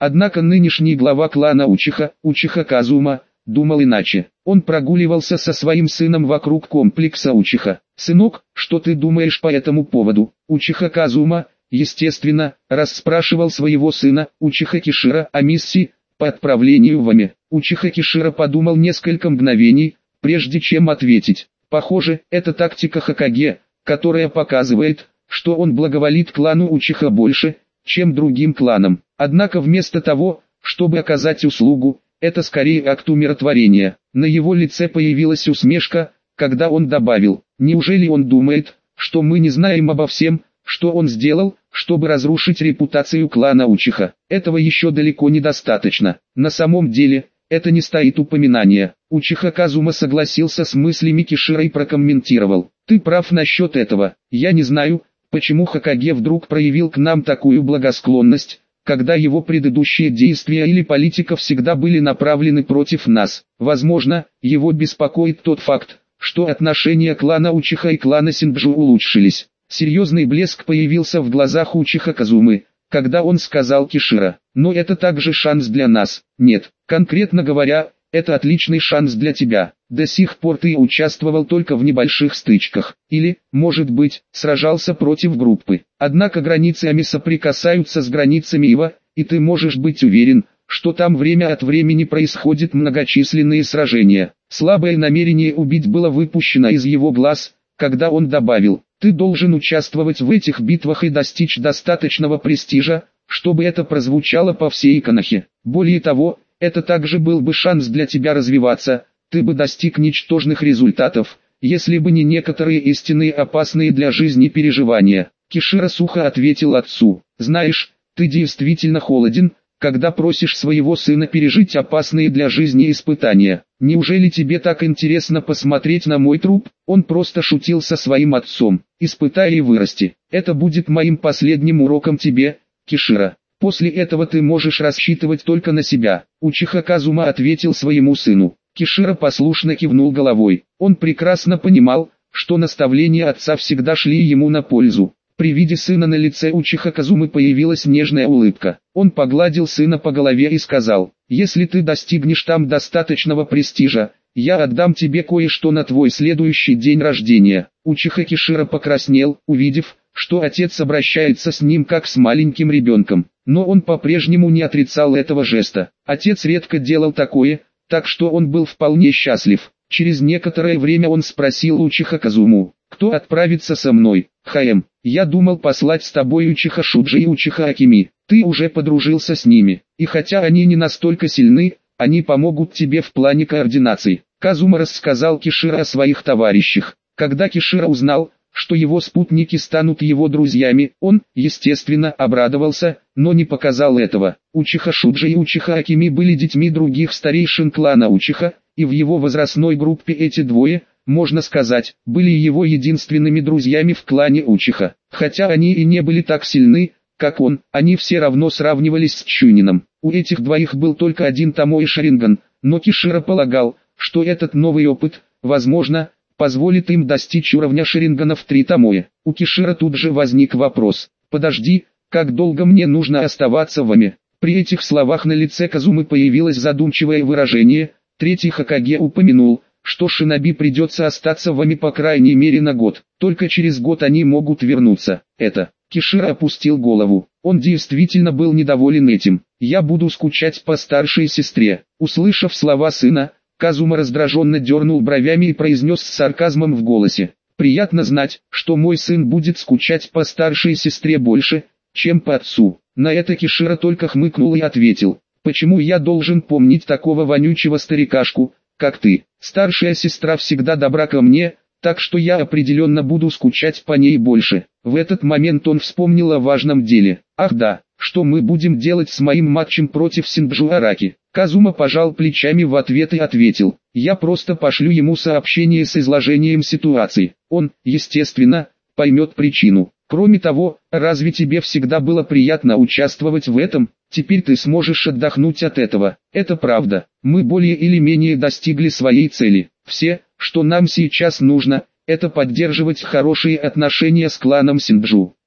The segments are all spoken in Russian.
Однако нынешний глава клана Учиха Казума, думал иначе. Он прогуливался со своим сыном вокруг комплекса Учиха. «Сынок, что ты думаешь по этому поводу?» Учиха Казума, естественно, расспрашивал своего сына, Учиха Кишира, о миссии по отправлению в Ами. Учиха Кишира подумал несколько мгновений, прежде чем ответить. Похоже, это тактика Хокаге, которая показывает, что он благоволит клану Учиха больше, чем другим кланам. Однако вместо того, чтобы оказать услугу, это скорее акт умиротворения. На его лице появилась усмешка, когда он добавил: «Неужели он думает, что мы не знаем обо всем, что он сделал, чтобы разрушить репутацию клана Учиха? Этого еще далеко недостаточно. На самом деле, это не стоит упоминания». Учиха Казума согласился с мыслями Кишира и прокомментировал: «Ты прав насчет этого. Я не знаю, почему Хокаге вдруг проявил к нам такую благосклонность, когда его предыдущие действия или политика всегда были направлены против нас. Возможно, его беспокоит тот факт, что отношения клана Учиха и клана Синджу улучшились». Серьезный блеск появился в глазах Учиха Казумы, когда он сказал Кишира: «Но это также шанс для нас». «Нет, конкретно говоря, это отличный шанс для тебя. До сих пор ты участвовал только в небольших стычках, или, может быть, сражался против группы. Однако границы Ами соприкасаются с границами Ива, и ты можешь быть уверен, что там время от времени происходят многочисленные сражения». Слабое намерение убить было выпущено из его глаз, когда он добавил: «Ты должен участвовать в этих битвах и достичь достаточного престижа, чтобы это прозвучало по всей Конохе. Более того, это также был бы шанс для тебя развиваться, ты бы достиг ничтожных результатов, если бы не некоторые истинные опасные для жизни переживания». Кишира сухо ответил отцу: «Знаешь, ты действительно холоден, когда просишь своего сына пережить опасные для жизни испытания. Неужели тебе так интересно посмотреть на мой труп?» Он просто шутил со своим отцом. «Испытай и вырасти. Это будет моим последним уроком тебе, Кишира. После этого ты можешь рассчитывать только на себя». Учиха Казума ответил своему сыну. Кишира послушно кивнул головой. Он прекрасно понимал, что наставления отца всегда шли ему на пользу. При виде сына на лице Учиха Казумы появилась нежная улыбка. Он погладил сына по голове и сказал: «Если ты достигнешь там достаточного престижа, я отдам тебе кое-что на твой следующий день рождения». Учиха Кишира покраснел, увидев, что отец обращается с ним как с маленьким ребенком. Но он по-прежнему не отрицал этого жеста. Отец редко делал такое, так что он был вполне счастлив. Через некоторое время он спросил Учиха Казуму: «Кто отправится со мной?» «Хаэм, я думал послать с тобой Учиха Шуджи и Учиха Акими. Ты уже подружился с ними, и хотя они не настолько сильны, они помогут тебе в плане координации». Казума рассказал Кишира о своих товарищах. Когда Кишира узнал, что его спутники станут его друзьями, он, естественно, обрадовался, но не показал этого. Учиха Шуджи и Учиха Акими были детьми других старейшин клана Учиха, и в его возрастной группе эти двое, можно сказать, были его единственными друзьями в клане Учиха. Хотя они и не были так сильны, как он, они все равно сравнивались с Чунином. У этих двоих был только один Томоэ Шаринган, но Кишира полагал, что этот новый опыт, возможно, позволит им достичь уровня Шаринганов 3 Томоэ. У Кишира тут же возник вопрос: «Подожди, как долго мне нужно оставаться в Ами?» При этих словах на лице Казумы появилось задумчивое выражение. Третий Хокаге упомянул, что шиноби придется остаться в Ами по крайней мере на год. Только через год они могут вернуться. Кишира опустил голову. Он действительно был недоволен этим. «Я буду скучать по старшей сестре». Услышав слова сына, Казума раздраженно дернул бровями и произнес с сарказмом в голосе: «Приятно знать, что мой сын будет скучать по старшей сестре больше, чем по отцу». На это Кишира только хмыкнул и ответил: «Почему я должен помнить такого вонючего старикашку, как ты? Старшая сестра всегда добра ко мне, так что я определенно буду скучать по ней больше». В этот момент он вспомнил о важном деле. «Ах да, что мы будем делать с моим матчем против Синджу Араки?» Казума пожал плечами в ответ и ответил: «Я просто пошлю ему сообщение с изложением ситуации. Он, естественно, поймет причину. Кроме того, разве тебе всегда было приятно участвовать в этом? Теперь ты сможешь отдохнуть от этого». «Это правда. Мы более или менее достигли своей цели. Все, что нам сейчас нужно, это поддерживать хорошие отношения с кланом Синджу».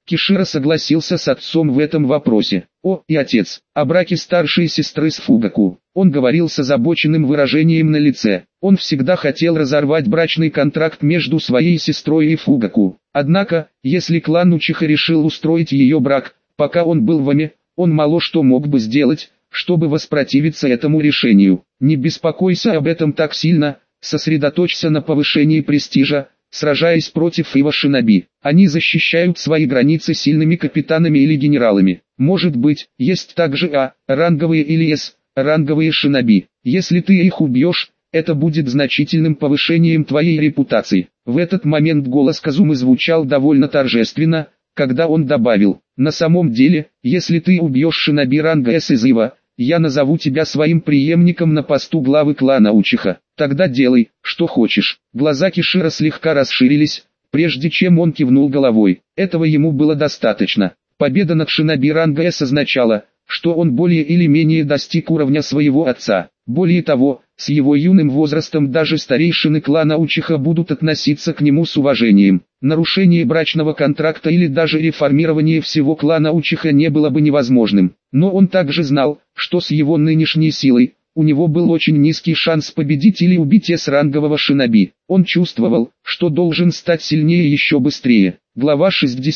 Кишира согласился с отцом в этом вопросе. О, и отец, о браке старшей сестры с Фугаку. Он говорил с озабоченным выражением на лице. Он всегда хотел разорвать брачный контракт между своей сестрой и Фугаку. Однако, если клан Учиха решил устроить ее брак, пока он был в Аме, он мало что мог бы сделать, чтобы воспротивиться этому решению. Не беспокойся об этом так сильно, сосредоточься на повышении престижа, сражаясь против Ива Шиноби. Они защищают свои границы сильными капитанами или генералами. Может быть, есть также ранговые или ранговые шиноби. Если ты их убьешь, это будет значительным повышением твоей репутации. В этот момент голос Казумы звучал довольно торжественно, когда он добавил: на самом деле, если ты убьешь шиноби ранга С из Ива, я назову тебя своим преемником на посту главы клана Учиха. Тогда делай, что хочешь. Глаза Кишира слегка расширились, прежде чем он кивнул головой. Этого ему было достаточно. Победа над шиноби ранга С означала, что он более или менее достиг уровня своего отца. Более того, с его юным возрастом даже старейшины клана Учиха будут относиться к нему с уважением. Нарушение брачного контракта или даже реформирование всего клана Учиха не было бы невозможным. Но он также знал, что с его нынешней силой, у него был очень низкий шанс победить или убить С-рангового шиноби. Он чувствовал, что должен стать сильнее еще быстрее. Глава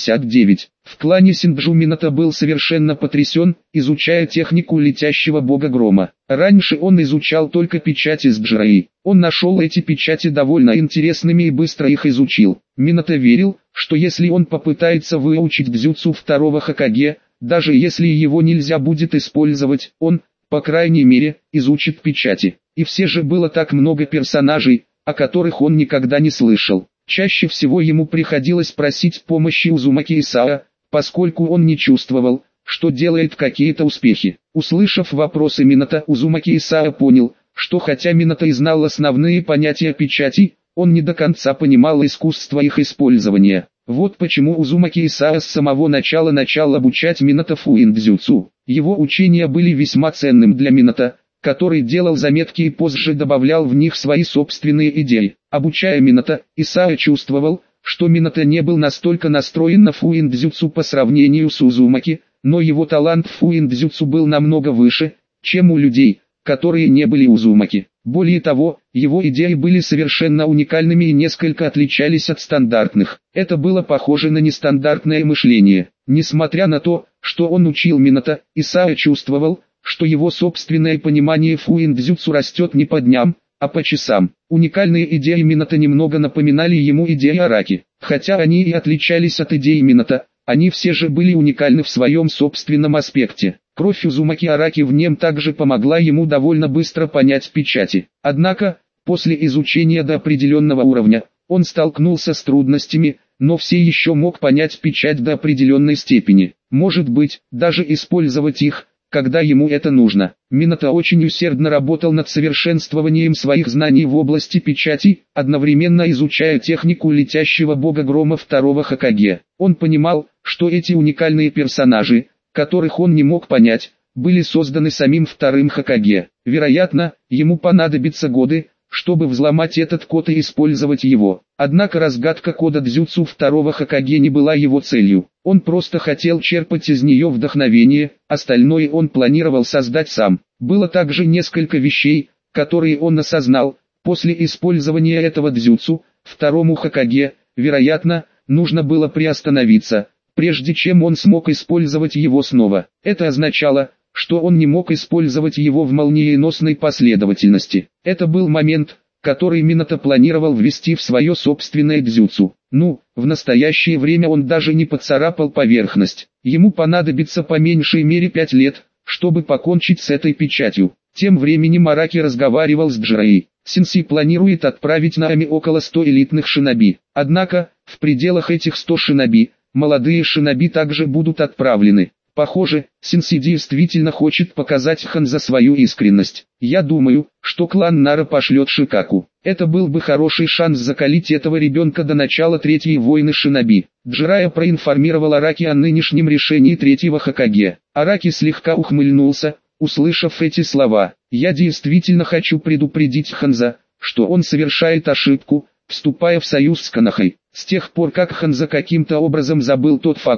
69. В клане Синджу Минато был совершенно потрясен, изучая технику летящего бога грома. Раньше он изучал только печати с Джираи. Он нашел эти печати довольно интересными и быстро их изучил. Минато верил, что если он попытается выучить дзюцу второго Хокаге, даже если его нельзя будет использовать, он, по крайней мере, изучит печати. И все же было так много персонажей, о которых он никогда не слышал. Чаще всего ему приходилось просить помощи Узумаки Исаа, поскольку он не чувствовал, что делает какие-то успехи. Услышав вопросы Минато, Узумаки Исаа понял, что хотя Минато и знал основные понятия печати, он не до конца понимал искусство их использования. Вот почему Узумаки Исаа с самого начала начал обучать Минато фуин-дзюцу. Его учения были весьма ценным для Минато, который делал заметки и позже добавлял в них свои собственные идеи. Обучая Минато, Исаа чувствовал, что Минато не был настолько настроен на фуин-дзюцу по сравнению с Узумаки, но его талант в фуин-дзюцу был намного выше, чем у людей, которые не были Узумаки. Более того, его идеи были совершенно уникальными и несколько отличались от стандартных. Это было похоже на нестандартное мышление. Несмотря на то, что он учил Минато, Исаа чувствовал, что его собственное понимание фуин-дзюцу растет не по дням, а по часам. Уникальные идеи Минато немного напоминали ему идеи Араки. Хотя они и отличались от идей Минато, они все же были уникальны в своем собственном аспекте. Кровь Узумаки Араки в нем также помогла ему довольно быстро понять печати. Однако, после изучения до определенного уровня, он столкнулся с трудностями, но все еще мог понять печать до определенной степени. Может быть, даже использовать их, когда ему это нужно. Минато очень усердно работал над совершенствованием своих знаний в области печати, одновременно изучая технику летящего бога грома второго Хокаге. Он понимал, что эти уникальные персонажи, которых он не мог понять, были созданы самим вторым Хокаге. Вероятно, ему понадобятся годы, чтобы взломать этот код и использовать его. Однако разгадка кода дзюцу второго Хокаге не была его целью. Он просто хотел черпать из нее вдохновение, остальное он планировал создать сам. Было также несколько вещей, которые он осознал. После использования этого дзюцу, второму Хокаге, вероятно, нужно было приостановиться, прежде чем он смог использовать его снова. Это означало, что он не мог использовать его в молниеносной последовательности. Это был момент, который Минато планировал ввести в свое собственное дзюцу. В настоящее время он даже не поцарапал поверхность. Ему понадобится по меньшей мере 5 лет, чтобы покончить с этой печатью. Тем временем Араки разговаривал с Джираи. Сенсей планирует отправить на Ами около 100 элитных шиноби. Однако, в пределах этих 100 шиноби, молодые шиноби также будут отправлены. Похоже, Сенсей действительно хочет показать Ханзо свою искренность. Я думаю, что клан Нара пошлет Шикаку. Это был бы хороший шанс закалить этого ребенка до начала третьей войны шиноби. Джирайя проинформировал Араки о нынешнем решении третьего Хокаге. Араки слегка ухмыльнулся, услышав эти слова. Я действительно хочу предупредить Ханзо, что он совершает ошибку, вступая в союз с Конохой. С тех пор как Ханзо каким-то образом забыл тот факт,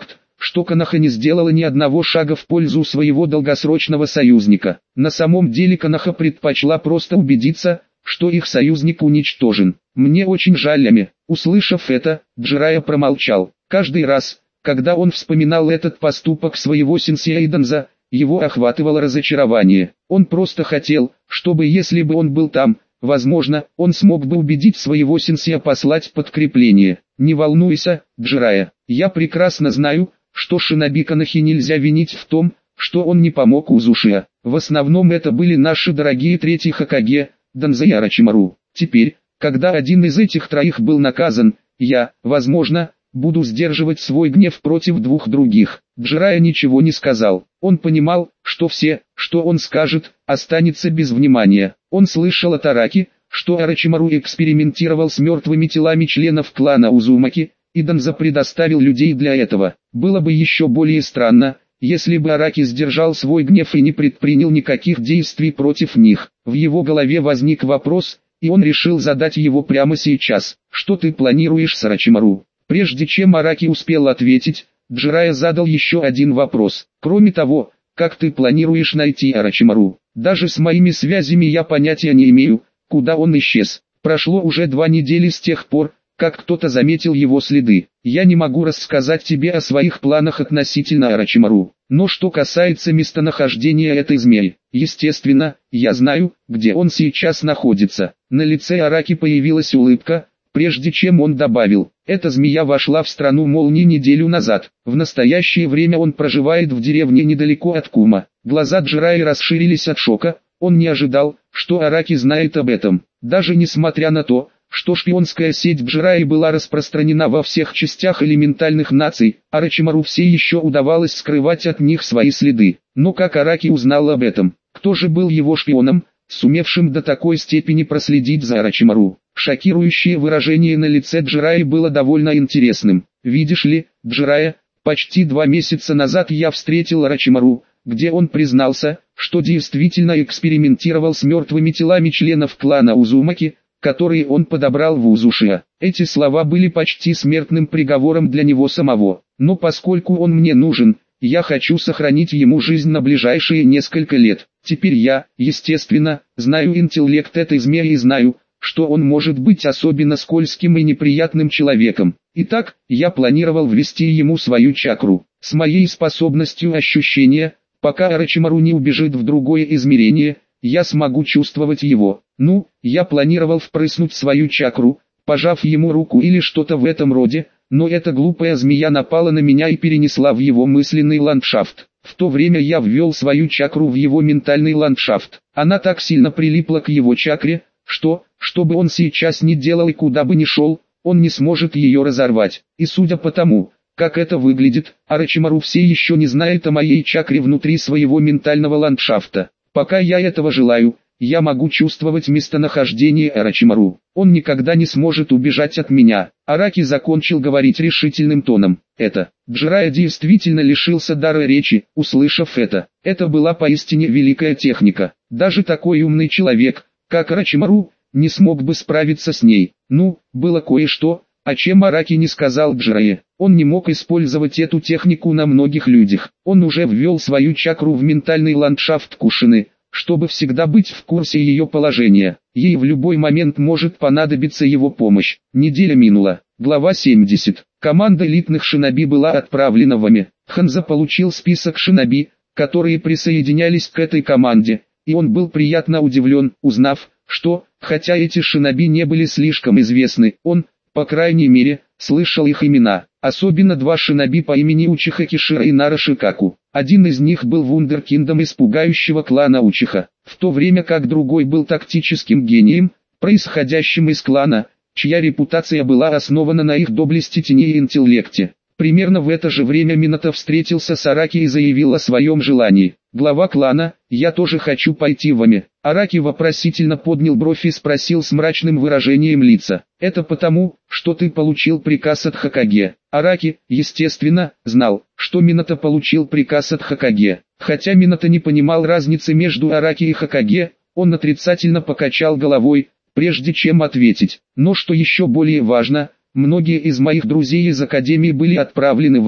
что Коноха не сделала ни одного шага в пользу своего долгосрочного союзника. На самом деле Коноха предпочла просто убедиться, что их союзник уничтожен. «Мне очень жаль, Ами». Услышав это, Джирайя промолчал. Каждый раз, когда он вспоминал этот поступок своего сенсея Иданза, его охватывало разочарование. Он просто хотел, чтобы если бы он был там, возможно, он смог бы убедить своего сенсея послать подкрепление. «Не волнуйся, Джирайя, я прекрасно знаю, что шиноби Конохи нельзя винить в том, что он не помог Узушия. В основном это были наши дорогие третьи Хокаге, Данза и Орочимару. Теперь, когда один из этих троих был наказан, я, возможно, буду сдерживать свой гнев против двух других». Джирайя ничего не сказал. Он понимал, что все, что он скажет, останется без внимания. Он слышал от Араки, что Орочимару экспериментировал с мертвыми телами членов клана Узумаки, и Данза предоставил людей для этого. Было бы еще более странно, если бы Араки сдержал свой гнев и не предпринял никаких действий против них. В его голове возник вопрос, и он решил задать его прямо сейчас. «Что ты планируешь с Орочимару?» Прежде чем Араки успел ответить, Джирайя задал еще один вопрос. «Кроме того, как ты планируешь найти Орочимару? Даже с моими связями я понятия не имею, куда он исчез. Прошло уже 2 недели с тех пор, как кто-то заметил его следы. Я не могу рассказать тебе о своих планах относительно Орочимару. Но что касается местонахождения этой змеи, естественно, я знаю, где он сейчас находится». На лице Араки появилась улыбка, прежде чем он добавил: «Эта змея вошла в страну молнии неделю назад. В настоящее время он проживает в деревне недалеко от Кума». Глаза Джирайи расширились от шока, он не ожидал, что Араки знает об этом. Даже несмотря на то, что шпионская сеть Джирайи была распространена во всех частях элементальных наций, Орочимару все еще удавалось скрывать от них свои следы. Но как Араки узнал об этом? Кто же был его шпионом, сумевшим до такой степени проследить за Орочимару? Шокирующее выражение на лице Джирайи было довольно интересным. «Видишь ли, Джирайя, почти 2 месяца назад я встретил Орочимару, где он признался, что действительно экспериментировал с мертвыми телами членов клана Узумаки, которые он подобрал в Узушия. Эти слова были почти смертным приговором для него самого. Но поскольку он мне нужен, я хочу сохранить ему жизнь на ближайшие несколько лет. Теперь я, естественно, знаю интеллект этой змеи и знаю, что он может быть особенно скользким и неприятным человеком. Итак, я планировал ввести ему свою чакру. С моей способностью ощущения, пока Орочимару не убежит в другое измерение, я смогу чувствовать его. Я планировал впрыснуть свою чакру, пожав ему руку или что-то в этом роде, но эта глупая змея напала на меня и перенесла в его мысленный ландшафт. В то время я ввел свою чакру в его ментальный ландшафт. Она так сильно прилипла к его чакре, что бы он сейчас ни делал и куда бы ни шел, он не сможет ее разорвать. И судя по тому, как это выглядит, Орочимару все еще не знает о моей чакре внутри своего ментального ландшафта. Пока я этого желаю, я могу чувствовать местонахождение Орочимару. Он никогда не сможет убежать от меня». Араки закончил говорить решительным тоном. Джирайя действительно лишился дара речи, услышав это. Это была поистине великая техника. Даже такой умный человек, как Орочимару, не смог бы справиться с ней. Было кое-что, о чем Араки не сказал Джирайе. Он не мог использовать эту технику на многих людях. Он уже ввел свою чакру в ментальный ландшафт Кушины, чтобы всегда быть в курсе ее положения. Ей в любой момент может понадобиться его помощь. Неделя минула. Глава 70. Команда элитных шиноби была отправлена в Ами. Ханза получил список шиноби, которые присоединялись к этой команде, и он был приятно удивлен, узнав, что, хотя эти шиноби не были слишком известны, он, по крайней мере, слышал их имена. Особенно 2 шиноби по имени Учиха Кишира и Нара Шикаку. Один из них был вундеркиндом из пугающего клана Учиха, в то время как другой был тактическим гением, происходящим из клана, чья репутация была основана на их доблести тени и интеллекте. Примерно в это же время Минато встретился с Араки и заявил о своем желании. Глава клана: «Я тоже хочу пойти в Ами». Араки вопросительно поднял бровь и спросил с мрачным выражением лица: «Это потому, что ты получил приказ от Хокаге?» Араки, естественно, знал, что Минато получил приказ от Хокаге. Хотя Минато не понимал разницы между Араки и Хокаге, он отрицательно покачал головой, прежде чем ответить. «Но что еще более важно, многие из моих друзей из Академии были отправлены в Ами.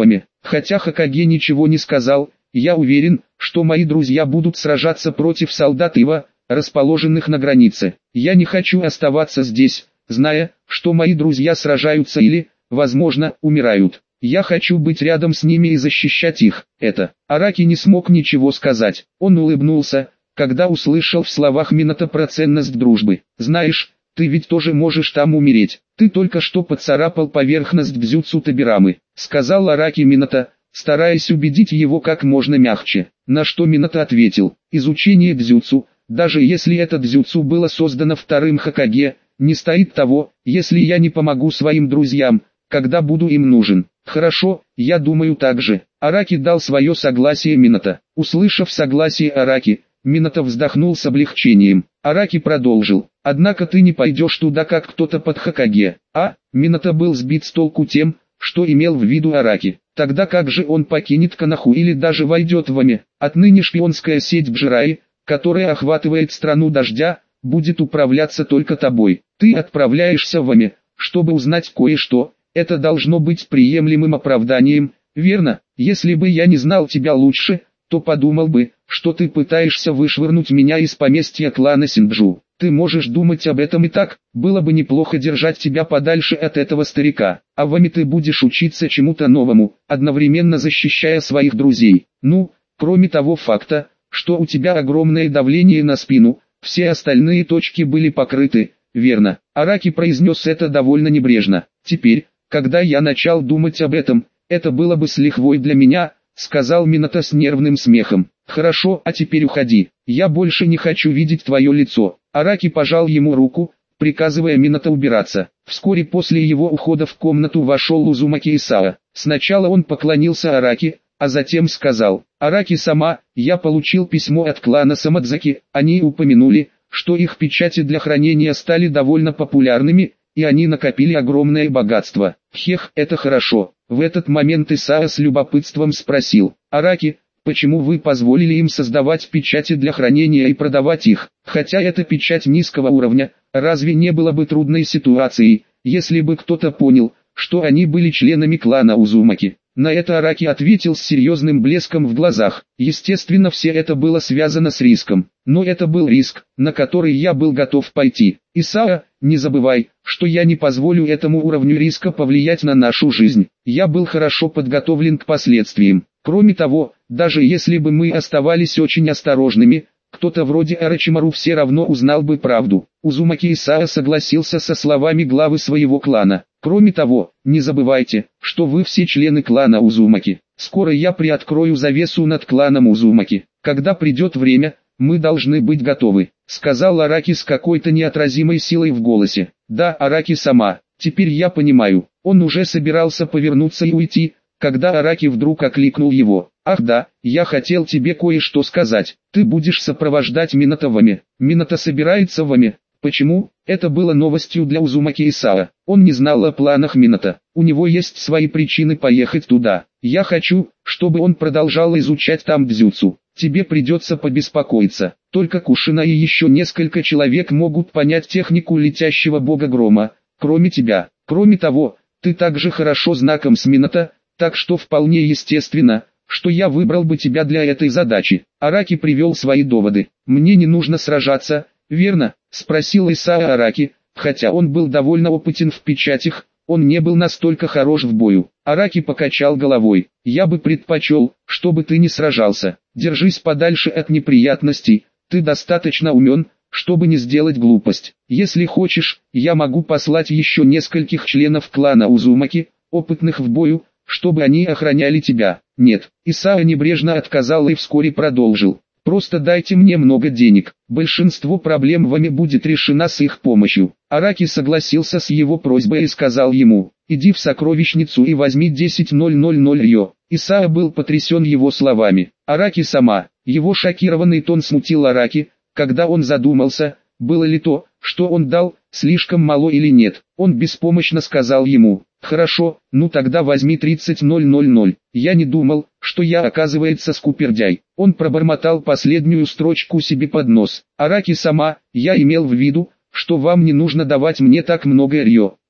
Хотя Хокаге ничего не сказал, я уверен, что мои друзья будут сражаться против солдат Ива, расположенных на границе. Я не хочу оставаться здесь, зная, что мои друзья сражаются или, возможно, умирают. Я хочу быть рядом с ними и защищать их. Араки не смог ничего сказать. Он улыбнулся, когда услышал в словах Минато про ценность дружбы. «Знаешь, ты ведь тоже можешь там умереть. Ты только что поцарапал поверхность дзюцу Табирамы», — сказал Араки Минато, стараясь убедить его как можно мягче. На что Минато ответил: «Изучение дзюцу, даже если это дзюцу было создано вторым Хокаге, не стоит того, если я не помогу своим друзьям, когда буду им нужен». «Хорошо, я думаю так же». Араки дал свое согласие Минато. Услышав согласие Араки, Минато вздохнул с облегчением. Араки продолжил: «Однако ты не пойдешь туда как кто-то под Хокаге». Минато был сбит с толку тем, что имел в виду Араки. Тогда как же он покинет Коноху или даже войдет в Ами? Отныне шпионская сеть Бджираи, которая охватывает страну дождя, будет управляться только тобой. Ты отправляешься в Ами, чтобы узнать кое-что. Это должно быть приемлемым оправданием, верно? Если бы я не знал тебя лучше, то подумал бы, что ты пытаешься вышвырнуть меня из поместья клана Синджу. Ты можешь думать об этом и так, было бы неплохо держать тебя подальше от этого старика. А в Ами ты будешь учиться чему-то новому, одновременно защищая своих друзей. Кроме того факта, что у тебя огромное давление на спину, все остальные точки были покрыты, верно? Араки произнес это довольно небрежно. Теперь, когда я начал думать об этом, это было бы с лихвой для меня, сказал Минато с нервным смехом. Хорошо, а теперь уходи, я больше не хочу видеть твое лицо. Араки пожал ему руку, приказывая Минато убираться. Вскоре после его ухода в комнату вошел Узумаки Исао. Сначала он поклонился Араки, а затем сказал: «Араки-сама, я получил письмо от клана Самадзаки, они упомянули, что их печати для хранения стали довольно популярными, и они накопили огромное богатство». Это хорошо. В этот момент Исао с любопытством спросил: «Араки, почему вы позволили им создавать печати для хранения и продавать их? Хотя это печать низкого уровня, разве не было бы трудной ситуацией, если бы кто-то понял, что они были членами клана Узумаки?» На это Араки ответил с серьезным блеском в глазах: «Естественно, все это было связано с риском, но это был риск, на который я был готов пойти. Исао, не забывай, что я не позволю этому уровню риска повлиять на нашу жизнь. Я был хорошо подготовлен к последствиям. Кроме того, даже если бы мы оставались очень осторожными, кто-то вроде Орочимару все равно узнал бы правду». Узумаки Исао согласился со словами главы своего клана. «Кроме того, не забывайте, что вы все члены клана Узумаки. Скоро я приоткрою завесу над кланом Узумаки. Когда придет время, мы должны быть готовы», — сказал Араки с какой-то неотразимой силой в голосе. «Да, Араки-сама, теперь я понимаю». Он уже собирался повернуться и уйти, когда Араки вдруг окликнул его. «Ах да, я хотел тебе кое-что сказать. Ты будешь сопровождать Минато в Ами». «Минато собирается в Ами? Почему?» Это было новостью для Узумаки Исао. Он не знал о планах Минато. У него есть свои причины поехать туда. «Я хочу, чтобы он продолжал изучать там дзюцу. Тебе придется побеспокоиться. Только Кушина и еще несколько человек могут понять технику летящего бога грома, кроме тебя. Кроме того, ты также хорошо знаком с Минато, так что вполне естественно, что я выбрал бы тебя для этой задачи». Араки привел свои доводы. «Мне не нужно сражаться, верно?» — спросил Исао Араки. Хотя он был довольно опытен в печатях, он не был настолько хорош в бою. Араки покачал головой. «Я бы предпочел, чтобы ты не сражался. Держись подальше от неприятностей, ты достаточно умен, чтобы не сделать глупость. Если хочешь, я могу послать еще нескольких членов клана Узумаки, опытных в бою, чтобы они охраняли тебя». «Нет», Исао небрежно отказал и вскоре продолжил. «Просто дайте мне много денег, большинство проблем в Ами будет решено с их помощью». Араки согласился с его просьбой и сказал ему: «Иди в сокровищницу и возьми 10 000 рьё». Исао был потрясен его словами. Араки-сама, его шокированный тон смутил Араки, когда он задумался, было ли то, что он дал, слишком мало или нет. Он беспомощно сказал ему: «Хорошо, тогда возьми 30 000. Я не думал, что я, оказывается, скупердяй». Он пробормотал последнюю строчку себе под нос. «Араки-сама, я имел в виду, что вам не нужно давать мне так много рьё».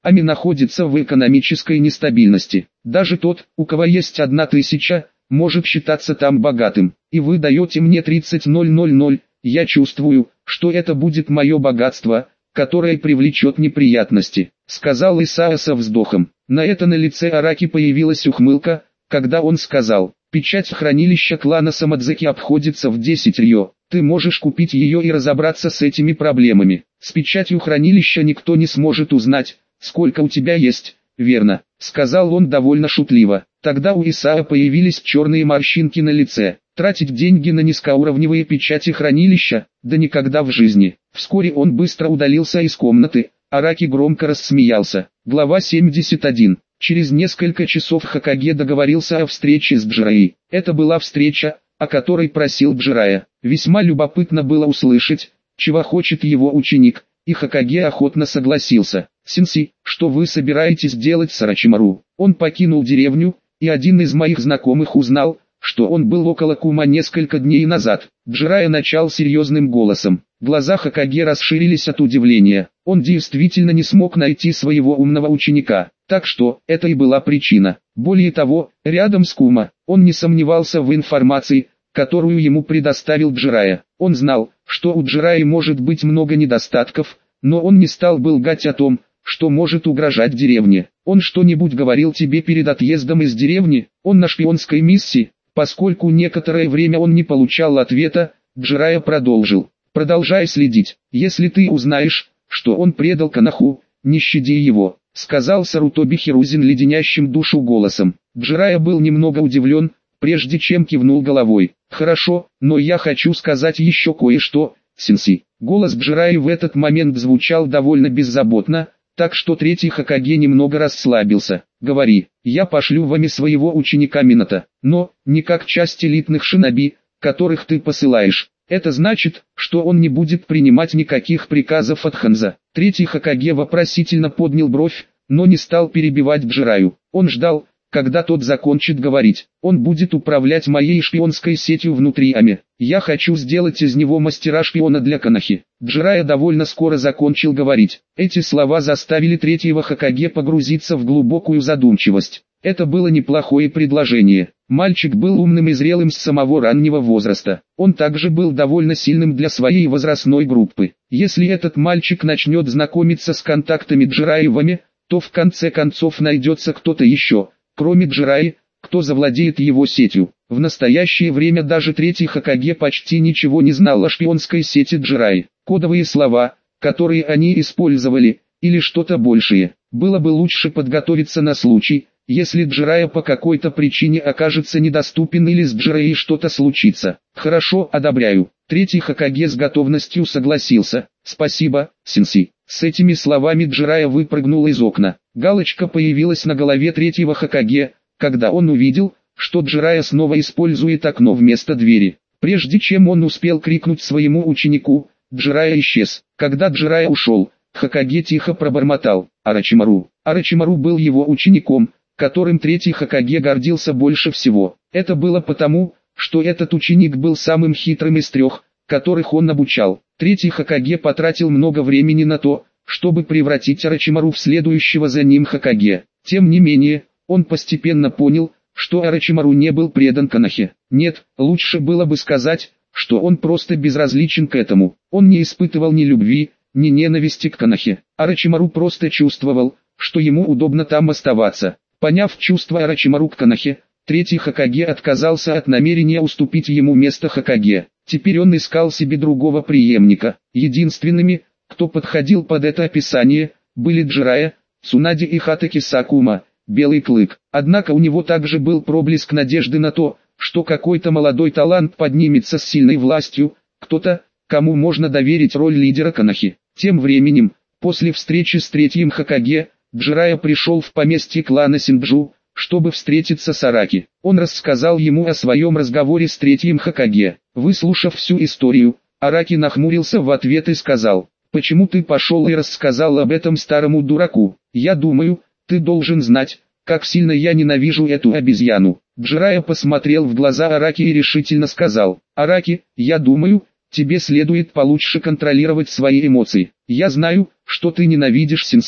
Ами находится в экономической нестабильности. Даже тот, у кого есть 1000, может считаться там богатым. И вы даете мне 30 000. Я чувствую, что это будет мое богатство, которое привлечет неприятности, сказал Исайя со вздохом. На это на лице Араки появилась ухмылка, когда он сказал: печать хранилища клана Самадзаки обходится в 10 рё. Ты можешь купить ее и разобраться с этими проблемами. С печатью хранилища никто не сможет узнать, сколько у тебя есть, верно? Сказал он довольно шутливо. Тогда у Исайя появились черные морщинки на лице. Тратить деньги на низкоуровневые печати хранилища? Да никогда в жизни. Вскоре он быстро удалился из комнаты. Араки громко рассмеялся. Глава 71. Через несколько часов Хокаге договорился о встрече с Джираей. Это была встреча, о которой просил Джирая. Весьма любопытно было услышать, чего хочет его ученик, и Хокаге охотно согласился. «Сенсей, что вы собираетесь делать с Орочимару?» Он покинул деревню, и один из моих знакомых узнал, что он был около Кума несколько дней назад. Джирая начал серьезным голосом. Глаза Хокаге расширились от удивления. Он действительно не смог найти своего умного ученика. Так что, это и была причина. Более того, рядом с Кума, он не сомневался в информации, которую ему предоставил Джирая. Он знал, что у Джираи может быть много недостатков, но он не стал бы лгать о том, что может угрожать деревне. Он что-нибудь говорил тебе перед отъездом из деревни? Он на шпионской миссии? Поскольку некоторое время он не получал ответа, Джирая продолжил. Продолжай следить. Если ты узнаешь, что он предал Канаху, не щади его, сказал Сарутоби Хирузин леденящим душу голосом. Джирая был немного удивлен, прежде чем кивнул головой. Хорошо, но я хочу сказать еще кое-что, сенсей. Голос Джираи в этот момент звучал довольно беззаботно, так что третий Хокаге немного расслабился. Говори, я пошлю вами своего ученика Минато, но, не как часть элитных шиноби, которых ты посылаешь. Это значит, что он не будет принимать никаких приказов от Ханза. Третий Хокаге вопросительно поднял бровь, но не стал перебивать Джираю. Он ждал, когда тот закончит говорить. Он будет управлять моей шпионской сетью внутри Ами. Я хочу сделать из него мастера-шпиона для Канахи. Джирая довольно скоро закончил говорить. Эти слова заставили третьего Хокаге погрузиться в глубокую задумчивость. Это было неплохое предложение. Мальчик был умным и зрелым с самого раннего возраста. Он также был довольно сильным для своей возрастной группы. Если этот мальчик начнет знакомиться с контактами Джираевыми, то в конце концов найдется кто-то еще, кроме Джираи, кто завладеет его сетью. В настоящее время даже третий Хокаге почти ничего не знал о шпионской сети Джираи. Кодовые слова, которые они использовали, или что-то большее. Было бы лучше подготовиться на случай, если Джирая по какой-то причине окажется недоступен или с Джираей что-то случится. Хорошо, одобряю. Третий Хокаге с готовностью согласился. Спасибо, сенсей. С этими словами Джирая выпрыгнул из окна. Галочка появилась на голове третьего Хокаге, когда он увидел, что Джирая снова использует окно вместо двери. Прежде чем он успел крикнуть своему ученику, Джирая исчез. Когда Джирая ушел, Хокаге тихо пробормотал: Орочимару. Орочимару был его учеником, которым третий Хокаге гордился больше всего. Это было потому, что этот ученик был самым хитрым из трех, которых он обучал. Третий Хокаге потратил много времени на то, чтобы превратить Орочимару в следующего за ним Хокаге. Тем не менее, он постепенно понял, что Орочимару не был предан Канахе. Нет, лучше было бы сказать, что он просто безразличен к этому. Он не испытывал ни любви, ни ненависти к Канахе. Орочимару просто чувствовал, что ему удобно там оставаться. Поняв чувство Орочимару к Канахе, третий Хокаге отказался от намерения уступить ему место Хокаге. Теперь он искал себе другого преемника. Единственными, кто подходил под это описание, были Джирая, Цунади и Хатаки Сакума, Белый Клык. Однако у него также был проблеск надежды на то, что какой-то молодой талант поднимется с сильной властью, кто-то, кому можно доверить роль лидера Канахи. Тем временем, после встречи с третьим Хокаге, Джирая пришел в поместье клана Синджу, чтобы встретиться с Араки. Он рассказал ему о своем разговоре с третьим Хокаге. Выслушав всю историю, Араки нахмурился в ответ и сказал: «Почему ты пошел и рассказал об этом старому дураку? Я думаю, ты должен знать, как сильно я ненавижу эту обезьяну». Джирая посмотрел в глаза Араки и решительно сказал: «Араки, я думаю, тебе следует получше контролировать свои эмоции. Я знаю, что ты ненавидишь сенсея,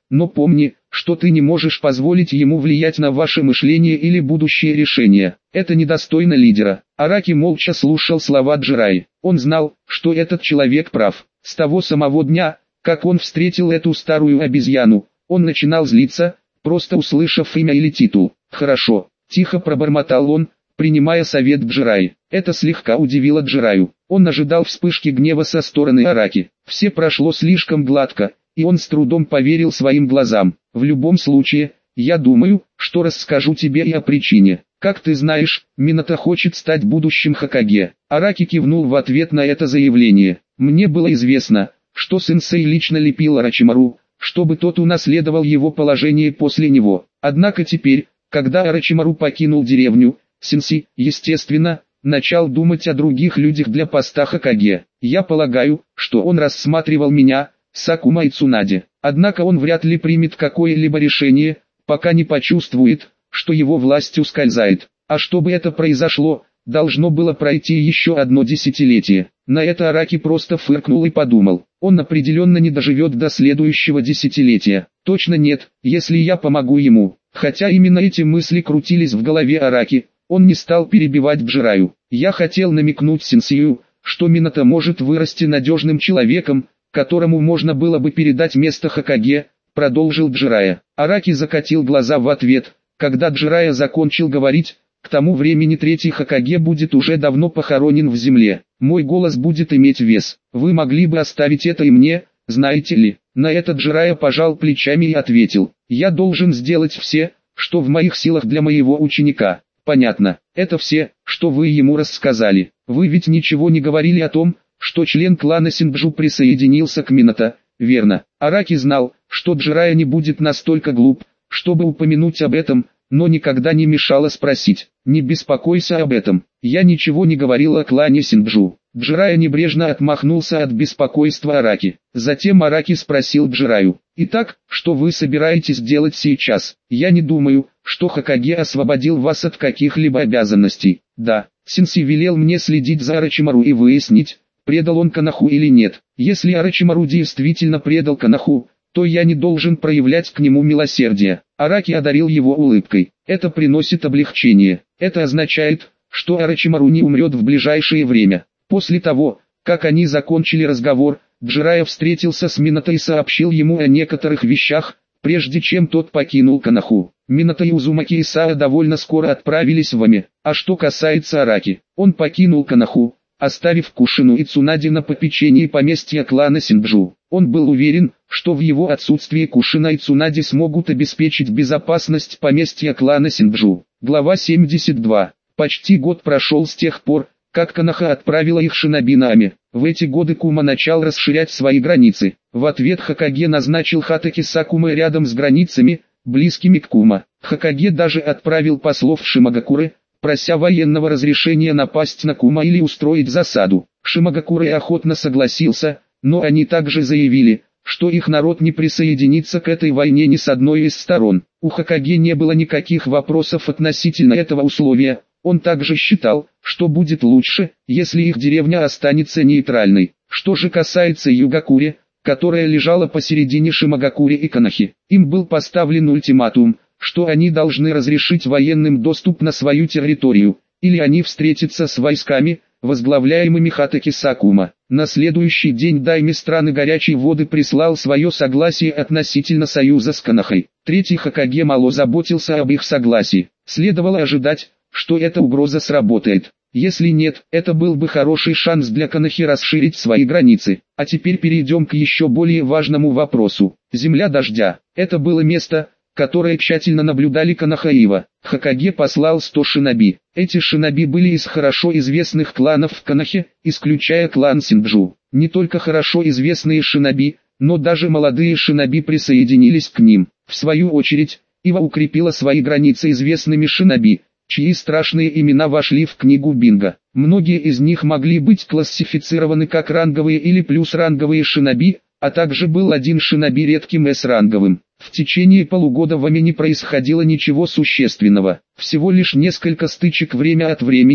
но помни, что ты не можешь позволить ему влиять на ваше мышление или будущее решения. Это недостойно лидера. Араки молча слушал слова Джирайи. Он знал, что этот человек прав. С того самого дня, как он встретил эту старую обезьяну, он начинал злиться, просто услышав имя или титул. «Хорошо», – тихо пробормотал он, принимая совет Джирайи. Это слегка удивило Джираю. Он ожидал вспышки гнева со стороны Араки. Все прошло слишком гладко, и он с трудом поверил своим глазам. «В любом случае, я думаю, что расскажу тебе и о причине. Как ты знаешь, Минато хочет стать будущим Хокаге». Араки кивнул в ответ на это заявление. «Мне было известно, что сенсей лично лепил Орочимару, чтобы тот унаследовал его положение после него. Однако теперь, когда Орочимару покинул деревню, сенсей, естественно, начал думать о других людях для поста Хокаге. Я полагаю, что он рассматривал меня, Сакума и Цунаде. Однако он вряд ли примет какое-либо решение, пока не почувствует, что его власть ускользает. А чтобы это произошло, должно было пройти еще одно десятилетие». На это Араки просто фыркнул и подумал: он определенно не доживет до следующего десятилетия. Точно нет, если я помогу ему. Хотя именно эти мысли крутились в голове Араки, он не стал перебивать Джираю. «Я хотел намекнуть сенсею, что Минато может вырасти надежным человеком, которому можно было бы передать место Хокаге», продолжил Джирая. Араки закатил глаза в ответ. Когда Джирая закончил говорить, к тому времени третий Хокаге будет уже давно похоронен в земле. Мой голос будет иметь вес. Вы могли бы оставить это и мне, знаете ли. На это Джирая пожал плечами и ответил: я должен сделать все, что в моих силах для моего ученика. Понятно. Это все, что вы ему рассказали. Вы ведь ничего не говорили о том, что член клана Синджу присоединился к Минато, верно? Араки знал, что Джирая не будет настолько глуп, чтобы упомянуть об этом, но никогда не мешало спросить: «Не беспокойся об этом, я ничего не говорил о клане Синджу». Джирая небрежно отмахнулся от беспокойства Араки. Затем Араки спросил Джираю: «Итак, что вы собираетесь делать сейчас? Я не думаю, что Хокаге освободил вас от каких-либо обязанностей». «Да, сенсей велел мне следить за Орочимару и выяснить, предал он Коноху или нет. Если Орочимару действительно предал Коноху, то я не должен проявлять к нему милосердие». Араки одарил его улыбкой. «Это приносит облегчение. Это означает, что Орочимару не умрет в ближайшее время». После того, как они закончили разговор, Джирая встретился с Минато и сообщил ему о некоторых вещах, прежде чем тот покинул Коноху. Минато и Узумаки Исаа довольно скоро отправились в Ами. А что касается Араки, он покинул Коноху, оставив Кушину и Цунади на попечении поместья клана Синджу. Он был уверен, что в его отсутствии Кушина и Цунади смогут обеспечить безопасность поместья клана Синджу. Глава 72. Почти год прошел с тех пор, как Коноха отправила их шиноби на Ами. В эти годы Кума начал расширять свои границы. В ответ Хокаге назначил Хатаки Сакумы рядом с границами, близкими к Кума. Хокаге даже отправил послов в Шимагакуры, прося военного разрешения напасть на Кума или устроить засаду. Шимагакуры охотно согласился, но они также заявили, что их народ не присоединится к этой войне ни с одной из сторон. У Хокаге не было никаких вопросов относительно этого условия. Он также считал, что будет лучше, если их деревня останется нейтральной. Что же касается Югакури, которая лежала посередине Шимагакури и Конохи, им был поставлен ультиматум, что они должны разрешить военным доступ на свою территорию, или они встретятся с войсками, возглавляемыми Хатаки Сакума. На следующий день дайми страны Горячей Воды прислал свое согласие относительно союза с Конохой. Третий Хокаге мало заботился об их согласии. Следовало ожидать, что эта угроза сработает. Если нет, это был бы хороший шанс для Конохи расширить свои границы. А теперь перейдем к еще более важному вопросу. Земля дождя. Это было место, которое тщательно наблюдали Коноха и Ива. Хокаге послал 100 шиноби. Эти шиноби были из хорошо известных кланов в Конохе, исключая клан Синджу. Не только хорошо известные шиноби, но даже молодые шиноби присоединились к ним. В свою очередь, Ива укрепила свои границы известными шиноби, чьи страшные имена вошли в книгу Бинго. Многие из них могли быть классифицированы как ранговые или плюс-ранговые шиноби, а также был один шиноби редким С-ранговым. В течение полугода в Ами не происходило ничего существенного. Всего лишь несколько стычек время от времени,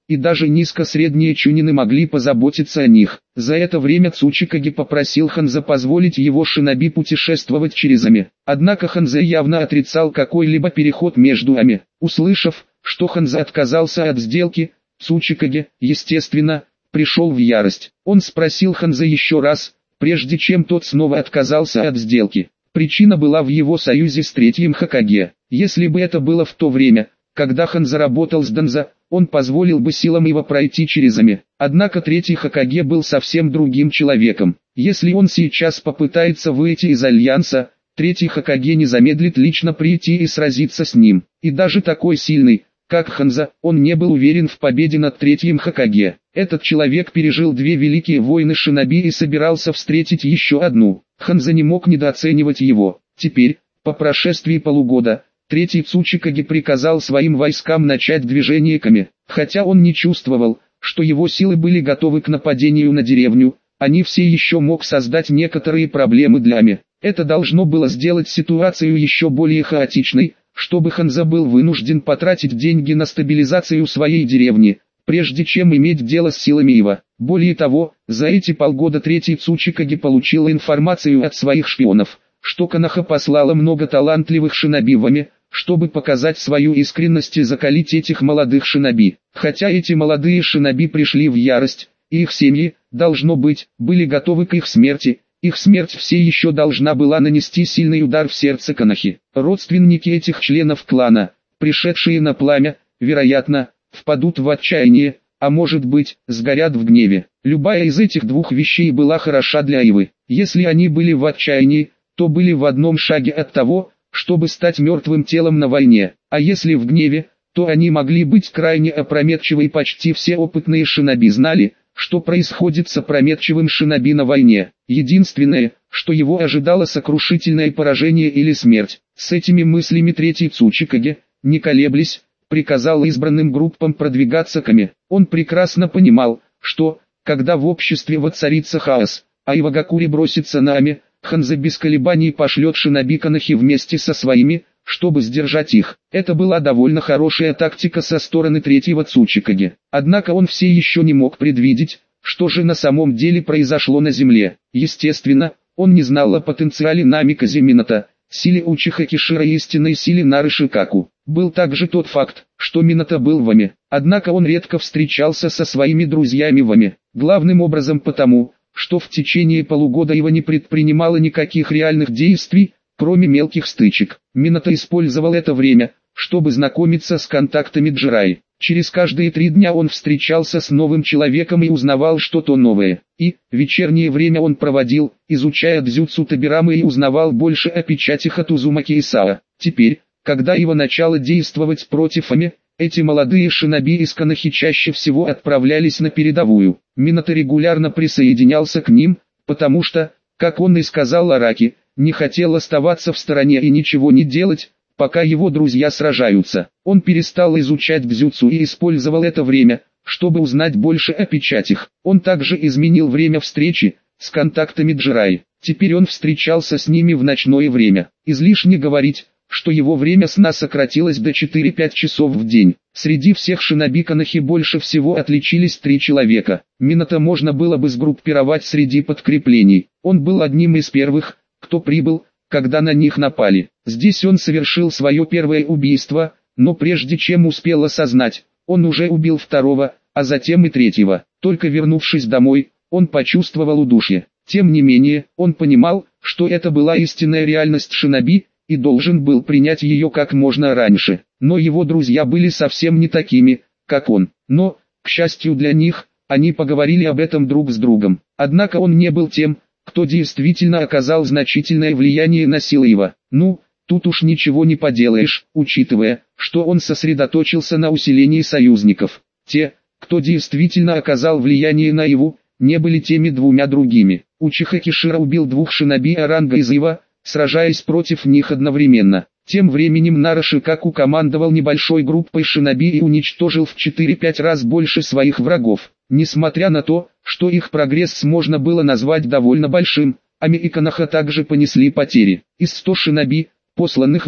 и даже низко-средние чунины могли позаботиться о них. За это время Цучикаги попросил Ханза позволить его шиноби путешествовать через Ами. Однако Ханза явно отрицал какой-либо переход между Ами. Услышав, что Ханза отказался от сделки, Цучикаги, естественно, пришел в ярость. Он спросил Ханза еще раз, прежде чем тот снова отказался от сделки. Причина была в его союзе с третьим Хокаге. Если бы это было в то время, когда Ханза работал с Данза, он позволил бы силам его пройти через Ами. Однако третий Хокаге был совсем другим человеком. Если он сейчас попытается выйти из Альянса, третий Хокаге не замедлит лично прийти и сразиться с ним. И даже такой сильный, как Ханза, он не был уверен в победе над третьим Хокаге. Этот человек пережил две великие войны шиноби и собирался встретить еще одну. Ханза не мог недооценивать его. Теперь, по прошествии полугода, третий Цучикаги приказал своим войскам начать движение к Ами. Хотя он не чувствовал, что его силы были готовы к нападению на деревню, они все еще мог создать некоторые проблемы для Ами. Это должно было сделать ситуацию еще более хаотичной, чтобы Ханза был вынужден потратить деньги на стабилизацию своей деревни, прежде чем иметь дело с силами Ива. Более того, за эти полгода третий Цучикаги получил информацию от своих шпионов, что Коноха послала много талантливых шиноби в Ами, чтобы показать свою искренность и закалить этих молодых шиноби. Хотя эти молодые шиноби пришли в ярость, и их семьи, должно быть, были готовы к их смерти, их смерть все еще должна была нанести сильный удар в сердце Конохи. Родственники этих членов клана, пришедшие на пламя, вероятно, впадут в отчаяние, а может быть, сгорят в гневе. Любая из этих двух вещей была хороша для Ивы. Если они были в отчаянии, то были в одном шаге от того, чтобы стать мертвым телом на войне, а если в гневе, то они могли быть крайне опрометчивы, и почти все опытные шиноби знали, что происходит с опрометчивым шиноби на войне. Единственное, что его ожидало, сокрушительное поражение или смерть. С этими мыслями третий Цучикаги, не колеблясь, приказал избранным группам продвигаться к Ами. Он прекрасно понимал, что, когда в обществе воцарится хаос, а Ивагакури бросится на Ами, Ханза без колебаний пошлет шиноби Конохи вместе со своими, чтобы сдержать их. Это была довольно хорошая тактика со стороны третьего Цучикаги. Однако он все еще не мог предвидеть, что же на самом деле произошло на земле. Естественно, он не знал о потенциале Намиказе Минато, силе Учиха Кишира и истинной силе Нары Шикаку. Был также тот факт, что Минато был в Ами. Однако он редко встречался со своими друзьями в Ами. Главным образом потому, что в течение полугода Ива не предпринимала никаких реальных действий, кроме мелких стычек. Минато использовал это время, чтобы знакомиться с контактами Джираи. Через каждые 3 дня он встречался с новым человеком и узнавал что-то новое. И вечернее время он проводил, изучая дзюцу Табирамы, и узнавал больше о печатях от Узумаки Исао. Теперь, когда Ива начала действовать против Ами, эти молодые шиноби из Конохи чаще всего отправлялись на передовую. Минато регулярно присоединялся к ним, потому что, как он и сказал Араки, не хотел оставаться в стороне и ничего не делать, пока его друзья сражаются. Он перестал изучать дзюцу и использовал это время, чтобы узнать больше о печатях. Он также изменил время встречи с контактами Джираи. Теперь он встречался с ними в ночное время. Излишне говорить, что его время сна сократилось до 4-5 часов в день. Среди всех шиноби Конохи больше всего отличились 3 человека. Минато можно было бы сгруппировать среди подкреплений. Он был одним из первых, кто прибыл, когда на них напали. Здесь он совершил свое первое убийство, но прежде чем успел осознать, он уже убил второго, а затем и третьего. Только вернувшись домой, он почувствовал удушье. Тем не менее, он понимал, что это была истинная реальность шиноби, и должен был принять ее как можно раньше. Но его друзья были совсем не такими, как он. Но, к счастью для них, они поговорили об этом друг с другом. Однако он не был тем, кто действительно оказал значительное влияние на силы Ива. Ну, тут уж ничего не поделаешь, учитывая, что он сосредоточился на усилении союзников. Те, кто действительно оказал влияние на Иву, не были теми 2 другими. Учиха Кишира убил 2 шиноби Оранга из Ива, сражаясь против них одновременно. Тем временем Нара Шикаку командовал небольшой группой шиноби и уничтожил в 4-5 раз больше своих врагов. Несмотря на то, что их прогресс можно было назвать довольно большим, Ами и Коноха также понесли потери. Из 100 шиноби, посланных в Ами,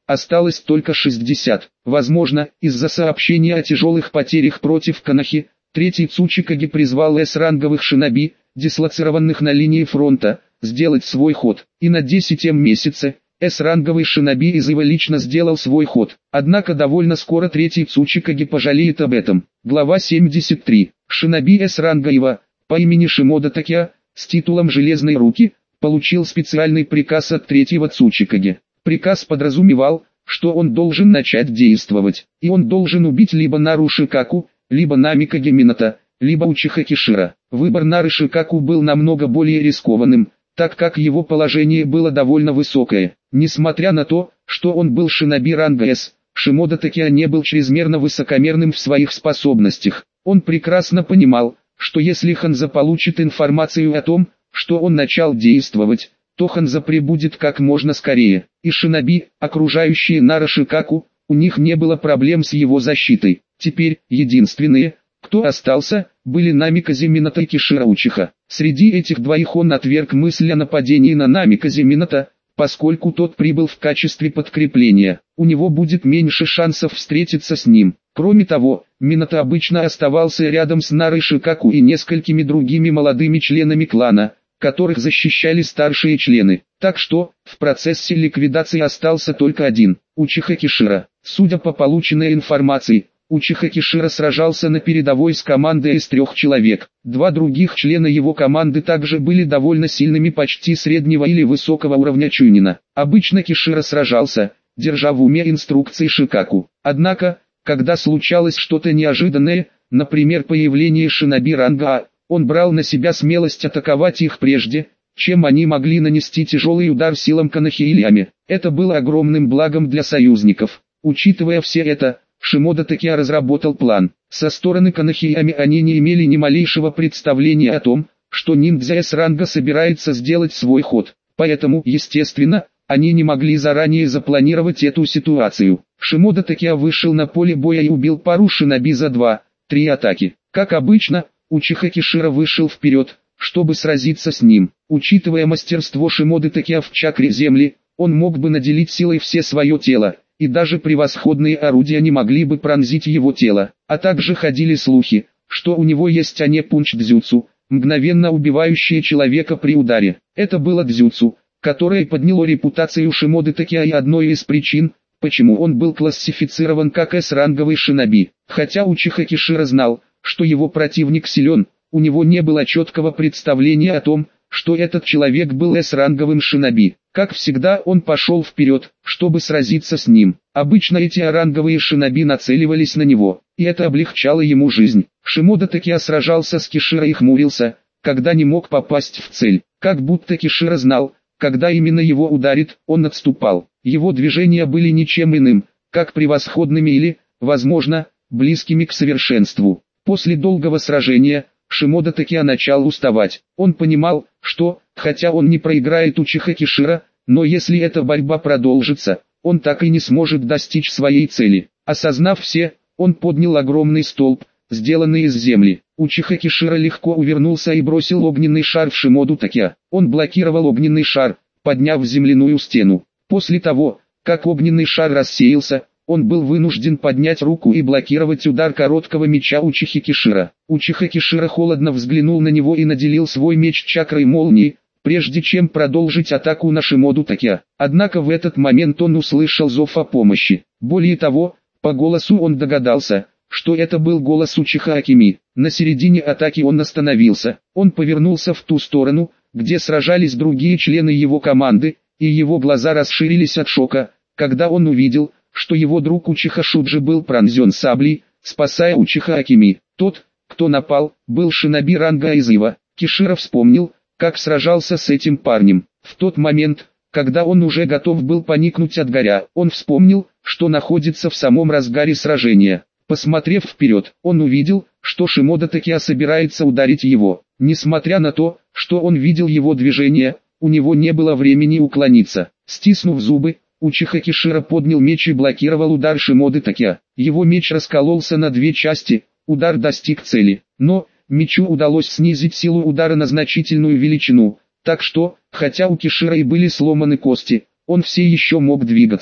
осталось только 60. Возможно, из-за сообщения о тяжелых потерях против Канахи, третий Цучикаги призвал С-ранговых шиноби, дислоцированных на линии фронта, сделать свой ход. И на 10-м месяце, С-ранговый шиноби из Ива лично сделал свой ход. Однако довольно скоро третий Цучикаги пожалеет об этом. Глава 73. Шиноби С-ранга Ива, по имени Шимода Такеа, с титулом «Железной руки», получил специальный приказ от третьего Цучикаги. Приказ подразумевал, что он должен начать действовать, и он должен убить либо Нару Шикаку, либо Намикаге Минато, либо Учиха Кишира. Выбор Нары Шикаку был намного более рискованным, так как его положение было довольно высокое. Несмотря на то, что он был шиноби ранга С, Шимода Такеа не был чрезмерно высокомерным в своих способностях. Он прекрасно понимал, что если Ханза получит информацию о том, что он начал действовать, то Ханза прибудет как можно скорее. И шиноби, окружающие Нара Шикаку, у них не было проблем с его защитой. Теперь, единственные, кто остался, были Намиказе Минато и Кишира Учиха. Среди этих двоих он отверг мысль о нападении на Намиказе Минато, поскольку тот прибыл в качестве подкрепления. У него будет меньше шансов встретиться с ним. Кроме того, Минато обычно оставался рядом с Нарой Шикаку и несколькими другими молодыми членами клана, которых защищали старшие члены. Так что, в процессе ликвидации остался только один, Учиха Кишира. Судя по полученной информации, Учиха Кишира сражался на передовой с командой из 3 человек. 2 других члена его команды также были довольно сильными, почти среднего или высокого уровня чунина. Обычно Кишира сражался, держа в уме инструкции Шикаку. Однако, когда случалось что-то неожиданное, например появление шиноби ранга А, он брал на себя смелость атаковать их прежде, чем они могли нанести тяжелый удар силам Канахи или Ами. Это было огромным благом для союзников. Учитывая все это, Шимода Такеа разработал план. Со стороны Канахи и Ами они не имели ни малейшего представления о том, что ниндзя С-ранга собирается сделать свой ход. Поэтому, естественно, они не могли заранее запланировать эту ситуацию. Шимода Такеа вышел на поле боя и убил пару шиноби за 2-3 атаки. Как обычно, Учиха Кишира вышел вперед, чтобы сразиться с ним. Учитывая мастерство Шимоды Такеа в чакре земли, он мог бы наделить силой все свое тело, и даже превосходные орудия не могли бы пронзить его тело. А также ходили слухи, что у него есть ане-пунч дзюцу, мгновенно убивающее человека при ударе. Это было дзюцу, которое подняло репутацию Шимоды Такеа и одной из причин, почему он был классифицирован как С-ранговый шиноби. Хотя Учиха Кишира знал, что его противник силен, у него не было четкого представления о том, что этот человек был С-ранговым шиноби. Как всегда, он пошел вперед, чтобы сразиться с ним. Обычно эти А-ранговые шиноби нацеливались на него, и это облегчало ему жизнь. Шимода Такеа сражался с Кишира и хмурился, когда не мог попасть в цель. Как будто Кишира знал, когда именно его ударит, он отступал. Его движения были ничем иным, как превосходными или, возможно, близкими к совершенству. После долгого сражения, Шимода Такеа начал уставать. Он понимал, что, хотя он не проиграет Учиха Кишира, но если эта борьба продолжится, он так и не сможет достичь своей цели. Осознав все, он поднял огромный столб, сделанный из земли. Учиха Кишира легко увернулся и бросил огненный шар в Шимоду Такеа. Он блокировал огненный шар, подняв земляную стену. После того, как огненный шар рассеялся, он был вынужден поднять руку и блокировать удар короткого меча Учихи Кишира. Учиха Кишира холодно взглянул на него и наделил свой меч чакрой молнии, прежде чем продолжить атаку на Шимоду Такеа. Однако в этот момент он услышал зов о помощи. Более того, по голосу он догадался, что это был голос Учиха Акими. На середине атаки он остановился. Он повернулся в ту сторону, где сражались другие члены его команды, и его глаза расширились от шока, когда он увидел, что его друг Учиха Шуджи был пронзен саблей, спасая Учиха Акими. Тот, кто напал, был шиноби ранга Изива. Кишира вспомнил, как сражался с этим парнем. В тот момент, когда он уже готов был поникнуть от горя, он вспомнил, что находится в самом разгаре сражения. Посмотрев вперед, он увидел, что Шимода Такеа собирается ударить его. Несмотря на то, что он видел его движение, у него не было времени уклониться. Стиснув зубы, Учиха Кишира поднял меч и блокировал удар Шимоды Такеа. Его меч раскололся на 2 части, удар достиг цели. Но, мечу удалось снизить силу удара на значительную величину, так что, хотя у Кишира и были сломаны кости, он все еще мог двигаться.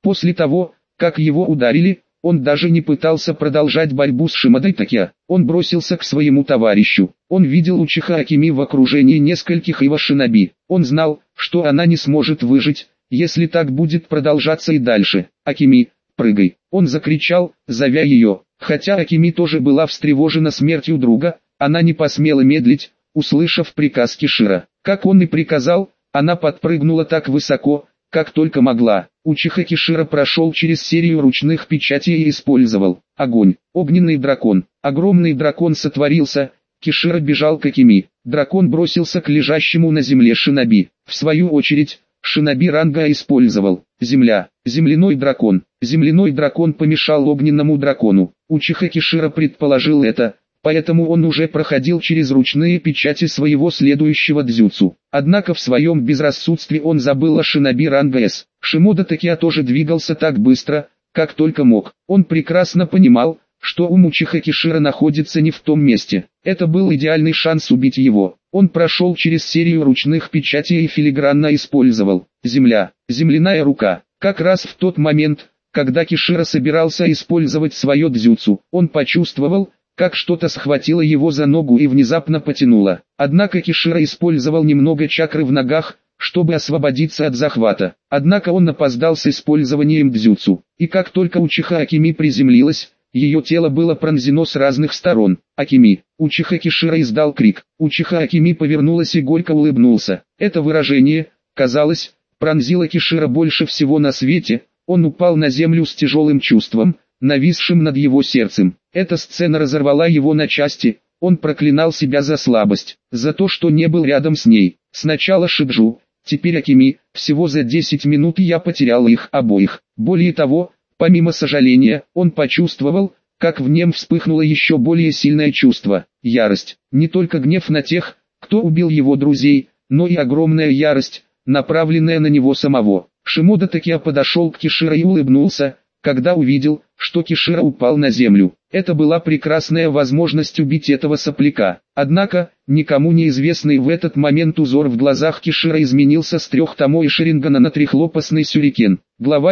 После того, как его ударили, он даже не пытался продолжать борьбу с Шимадой Такия. Он бросился к своему товарищу. Он видел Учиха Акими в окружении нескольких его шиноби. Он знал, что она не сможет выжить, если так будет продолжаться и дальше. «Акими, прыгай!» Он закричал, зовя ее. Хотя Акими тоже была встревожена смертью друга, она не посмела медлить, услышав приказ Кишира. Как он и приказал, она подпрыгнула так высоко, как только могла. Учиха Кишира прошел через серию ручных печатей и использовал огонь. Огненный дракон. Огромный дракон сотворился. Кишира бежал к Акими. Дракон бросился к лежащему на земле шиноби. В свою очередь, шиноби ранга использовал земля. Земляной дракон. Земляной дракон помешал огненному дракону. Учиха Кишира предположил это, поэтому он уже проходил через ручные печати своего следующего дзюцу. Однако в своем безрассудстве он забыл о шиноби ранга С. Шимода Такия тоже двигался так быстро, как только мог. Он прекрасно понимал, что ум Учиха Кишира находится не в том месте. Это был идеальный шанс убить его. Он прошел через серию ручных печатей и филигранно использовал земля, земляная рука. Как раз в тот момент, когда Кишира собирался использовать свое дзюцу, он почувствовал, как что-то схватило его за ногу и внезапно потянуло. Однако Кишира использовал немного чакры в ногах, чтобы освободиться от захвата. Однако он опоздал с использованием дзюцу. И как только Учиха Акими приземлилась, ее тело было пронзено с разных сторон. «Акими!» Учиха Кишира издал крик. Учиха Акими повернулась и горько улыбнулся. Это выражение, казалось, пронзило Кишира больше всего на свете. Он упал на землю с тяжелым чувством, нависшим над его сердцем. Эта сцена разорвала его на части. Он проклинал себя за слабость, за то, что не был рядом с ней. Сначала Шиджу, теперь Акими. Всего за 10 минут я потерял их обоих. Более того, помимо сожаления, он почувствовал, как в нем вспыхнуло еще более сильное чувство – ярость. Не только гнев на тех, кто убил его друзей, но и огромная ярость, направленная на него самого. Шимода Такия подошел к Кишира и улыбнулся, когда увидел, что Кишира упал на землю. Это была прекрасная возможность убить этого сопляка. Однако, никому неизвестный в этот момент узор в глазах Кишира изменился с 3 томои Шарингана на 3-хлопастный сюрикен. Глава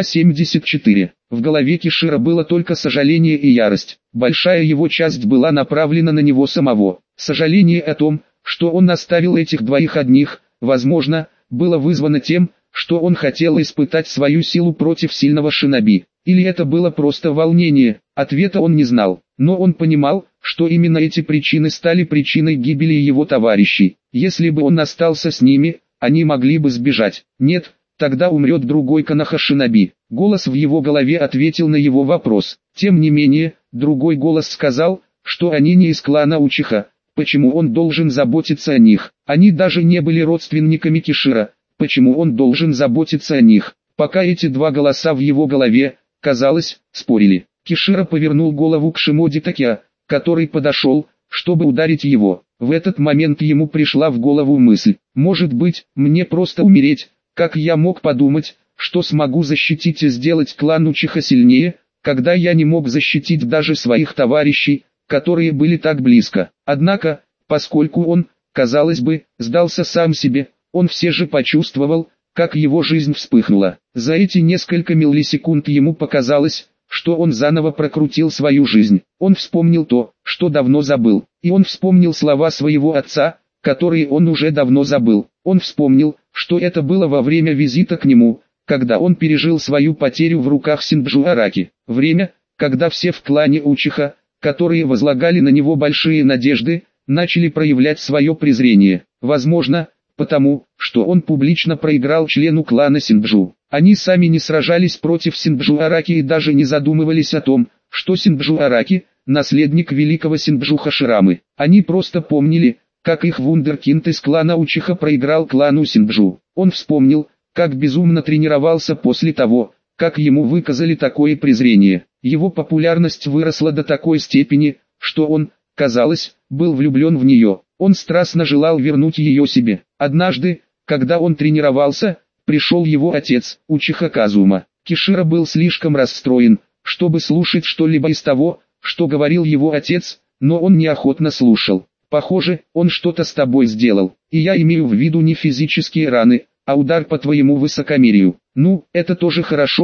74. В голове Кишира было только сожаление и ярость. Большая его часть была направлена на него самого. Сожаление о том, что он оставил этих двоих одних, возможно, было вызвано тем, что он хотел испытать свою силу против сильного шиноби. Или это было просто волнение, ответа он не знал, но он понимал, что именно эти причины стали причиной гибели его товарищей. Если бы он остался с ними, они могли бы сбежать. Нет, тогда умрет другой Коноха шиноби. Голос в его голове ответил на его вопрос. Тем не менее, другой голос сказал, что они не из клана Учиха. Почему он должен заботиться о них? Они даже не были родственниками Кишира. Почему он должен заботиться о них? Пока эти два голоса в его голове, казалось, спорили. Кишира повернул голову к Шимоде Такия, который подошел, чтобы ударить его. В этот момент ему пришла в голову мысль: может быть, мне просто умереть? Как я мог подумать, что смогу защитить и сделать клан Учиха сильнее, когда я не мог защитить даже своих товарищей, которые были так близко? Однако, поскольку он, казалось бы, сдался сам себе, он все же почувствовал, как его жизнь вспыхнула. За эти несколько миллисекунд ему показалось, что он заново прокрутил свою жизнь. Он вспомнил то, что давно забыл. И он вспомнил слова своего отца, которые он уже давно забыл. Он вспомнил, что это было во время визита к нему, когда он пережил свою потерю в руках Синджу Араки. Время, когда все в клане Учиха, которые возлагали на него большие надежды, начали проявлять свое презрение. Возможно, потому, что он публично проиграл члену клана Синджу. Они сами не сражались против Синджу Араки и даже не задумывались о том, что Синджу Араки – наследник великого Синджу Хаширамы. Они просто помнили, как их вундеркинд из клана Учиха проиграл клану Синджу. Он вспомнил, как безумно тренировался после того, как ему выказали такое презрение. Его популярность выросла до такой степени, что он, казалось, был влюблен в нее. Он страстно желал вернуть ее себе. Однажды, когда он тренировался, пришел его отец, Учиха Казума. Кишира был слишком расстроен, чтобы слушать что-либо из того, что говорил его отец, но он неохотно слушал. «Похоже, он что-то с тобой сделал, и я имею в виду не физические раны, а удар по твоему высокомерию». «Ну, это тоже хорошо»,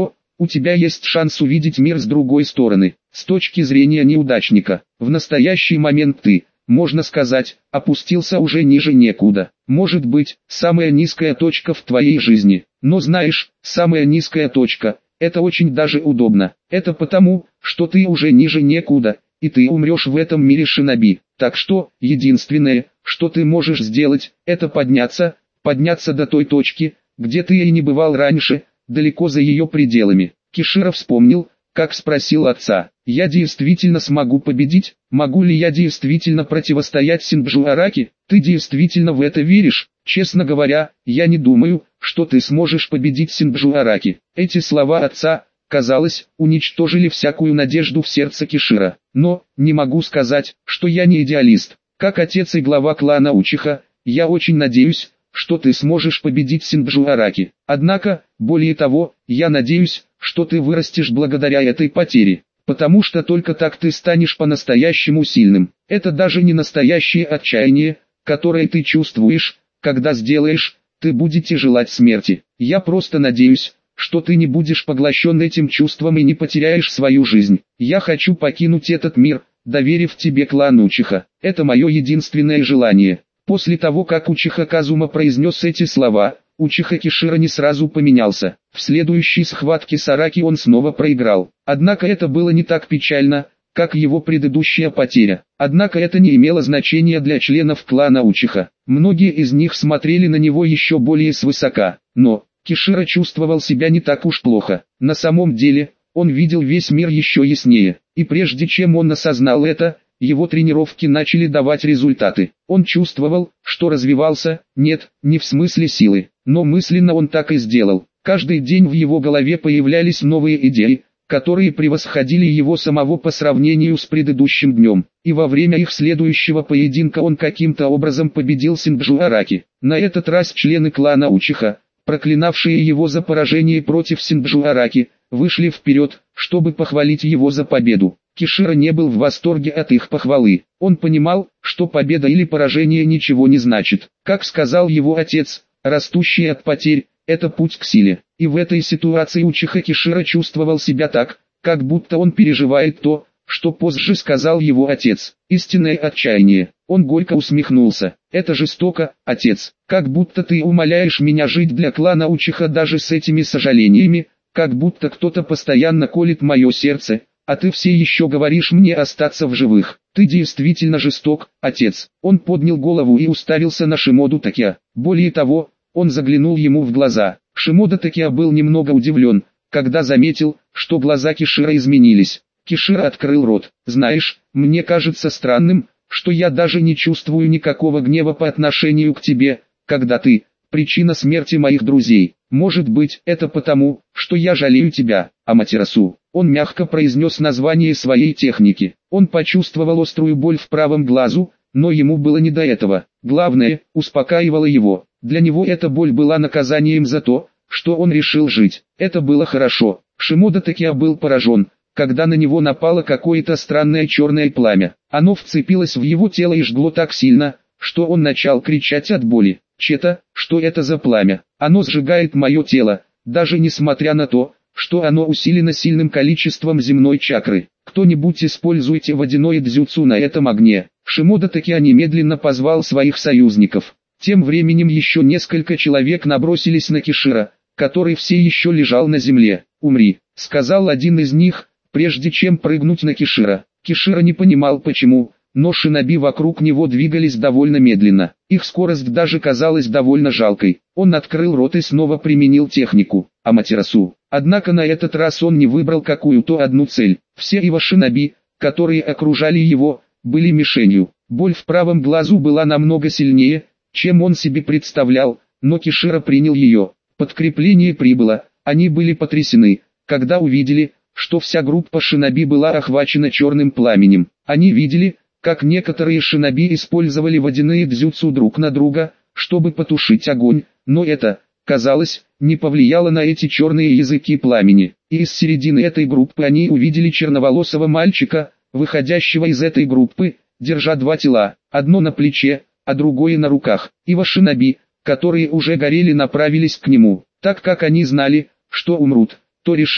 у тебя есть шанс увидеть мир с другой стороны, с точки зрения неудачника. В настоящий момент ты, можно сказать, опустился уже ниже некуда. Может быть, самая низкая точка в твоей жизни. Но знаешь, самая низкая точка – это очень даже удобно. Это потому, что ты уже ниже некуда, и ты умрешь в этом мире шиноби. Так что, единственное, что ты можешь сделать, это подняться до той точки, где ты и не бывал раньше, далеко за ее пределами. Кишира вспомнил, как спросил отца: «Я действительно смогу победить? Могу ли я действительно противостоять Синджу-Араки? Ты действительно в это веришь?» «Честно говоря, я не думаю, что ты сможешь победить Синджу-Араки». Эти слова отца, казалось, уничтожили всякую надежду в сердце Кишира. «Но, не могу сказать, что я не идеалист. Как отец и глава клана Учиха, я очень надеюсь, что ты сможешь победить Синджу-Араки. Однако, более того, я надеюсь, что ты вырастешь благодаря этой потере, потому что только так ты станешь по-настоящему сильным. Это даже не настоящее отчаяние, которое ты чувствуешь, когда сделаешь, ты будете желать смерти. Я просто надеюсь, что ты не будешь поглощен этим чувством и не потеряешь свою жизнь. Я хочу покинуть этот мир, доверив тебе клан Учиха. Это мое единственное желание». После того, как Учиха Казума произнес эти слова, Учиха Кишира не сразу поменялся. В следующей схватке с Араки он снова проиграл. Однако это было не так печально, как его предыдущая потеря. Однако это не имело значения для членов клана Учиха. Многие из них смотрели на него еще более свысока. Но Кишира чувствовал себя не так уж плохо. На самом деле, он видел весь мир еще яснее. И прежде чем он осознал это, его тренировки начали давать результаты. Он чувствовал, что развивался, нет, не в смысле силы, но мысленно он так и сделал. Каждый день в его голове появлялись новые идеи, которые превосходили его самого по сравнению с предыдущим днем. И во время их следующего поединка он каким-то образом победил Синджу-Араки. На этот раз члены клана Учиха, проклинавшие его за поражение против Синджу-Араки, вышли вперед, чтобы похвалить его за победу. Кишира не был в восторге от их похвалы. Он понимал, что победа или поражение ничего не значит. Как сказал его отец, растущий от потерь – это путь к силе. И в этой ситуации Учиха Кишира чувствовал себя так, как будто он переживает то, что позже сказал его отец. Истинное отчаяние. Он горько усмехнулся. «Это жестоко, отец. Как будто ты умоляешь меня жить для клана Учиха даже с этими сожалениями, как будто кто-то постоянно колет мое сердце. А ты все еще говоришь мне остаться в живых. Ты действительно жесток, отец». Он поднял голову и уставился на Шимоду Такеа. Более того, он заглянул ему в глаза. Шимода Такеа был немного удивлен, когда заметил, что глаза Кишира изменились. Кишира открыл рот. «Знаешь, мне кажется странным, что я даже не чувствую никакого гнева по отношению к тебе, когда ты – причина смерти моих друзей. Может быть, это потому, что я жалею тебя, Аматерасу». Он мягко произнес название своей техники. Он почувствовал острую боль в правом глазу, но ему было не до этого. Главное, успокаивало его. Для него эта боль была наказанием за то, что он решил жить. Это было хорошо. Шимода Такеа был поражен, когда на него напало какое-то странное черное пламя. Оно вцепилось в его тело и жгло так сильно, что он начал кричать от боли. «Чета, что это за пламя? Оно сжигает мое тело, даже несмотря на то, что оно усилено сильным количеством земной чакры. Кто-нибудь используйте водяное дзюцу на этом огне». Шимода Такеа немедленно позвал своих союзников. Тем временем еще несколько человек набросились на Кишира, который все еще лежал на земле. «Умри», — сказал один из них, прежде чем прыгнуть на Кишира. Кишира не понимал почему, но шиноби вокруг него двигались довольно медленно. Их скорость даже казалась довольно жалкой. Он открыл рот и снова применил технику Аматерасу. Однако на этот раз он не выбрал какую-то одну цель. Все его шиноби, которые окружали его, были мишенью. Боль в правом глазу была намного сильнее, чем он себе представлял, но Кишира принял ее. Подкрепление прибыло. Они были потрясены, когда увидели, что вся группа шиноби была охвачена черным пламенем. Они видели, как некоторые шиноби использовали водяные дзюцу друг на друга, чтобы потушить огонь, но это, казалось, не повлияло на эти черные языки пламени. И из середины этой группы они увидели черноволосого мальчика, выходящего из этой группы, держа два тела, одно на плече, а другое на руках. Ива шиноби, которые уже горели, направились к нему. Так как они знали, что умрут, то решили,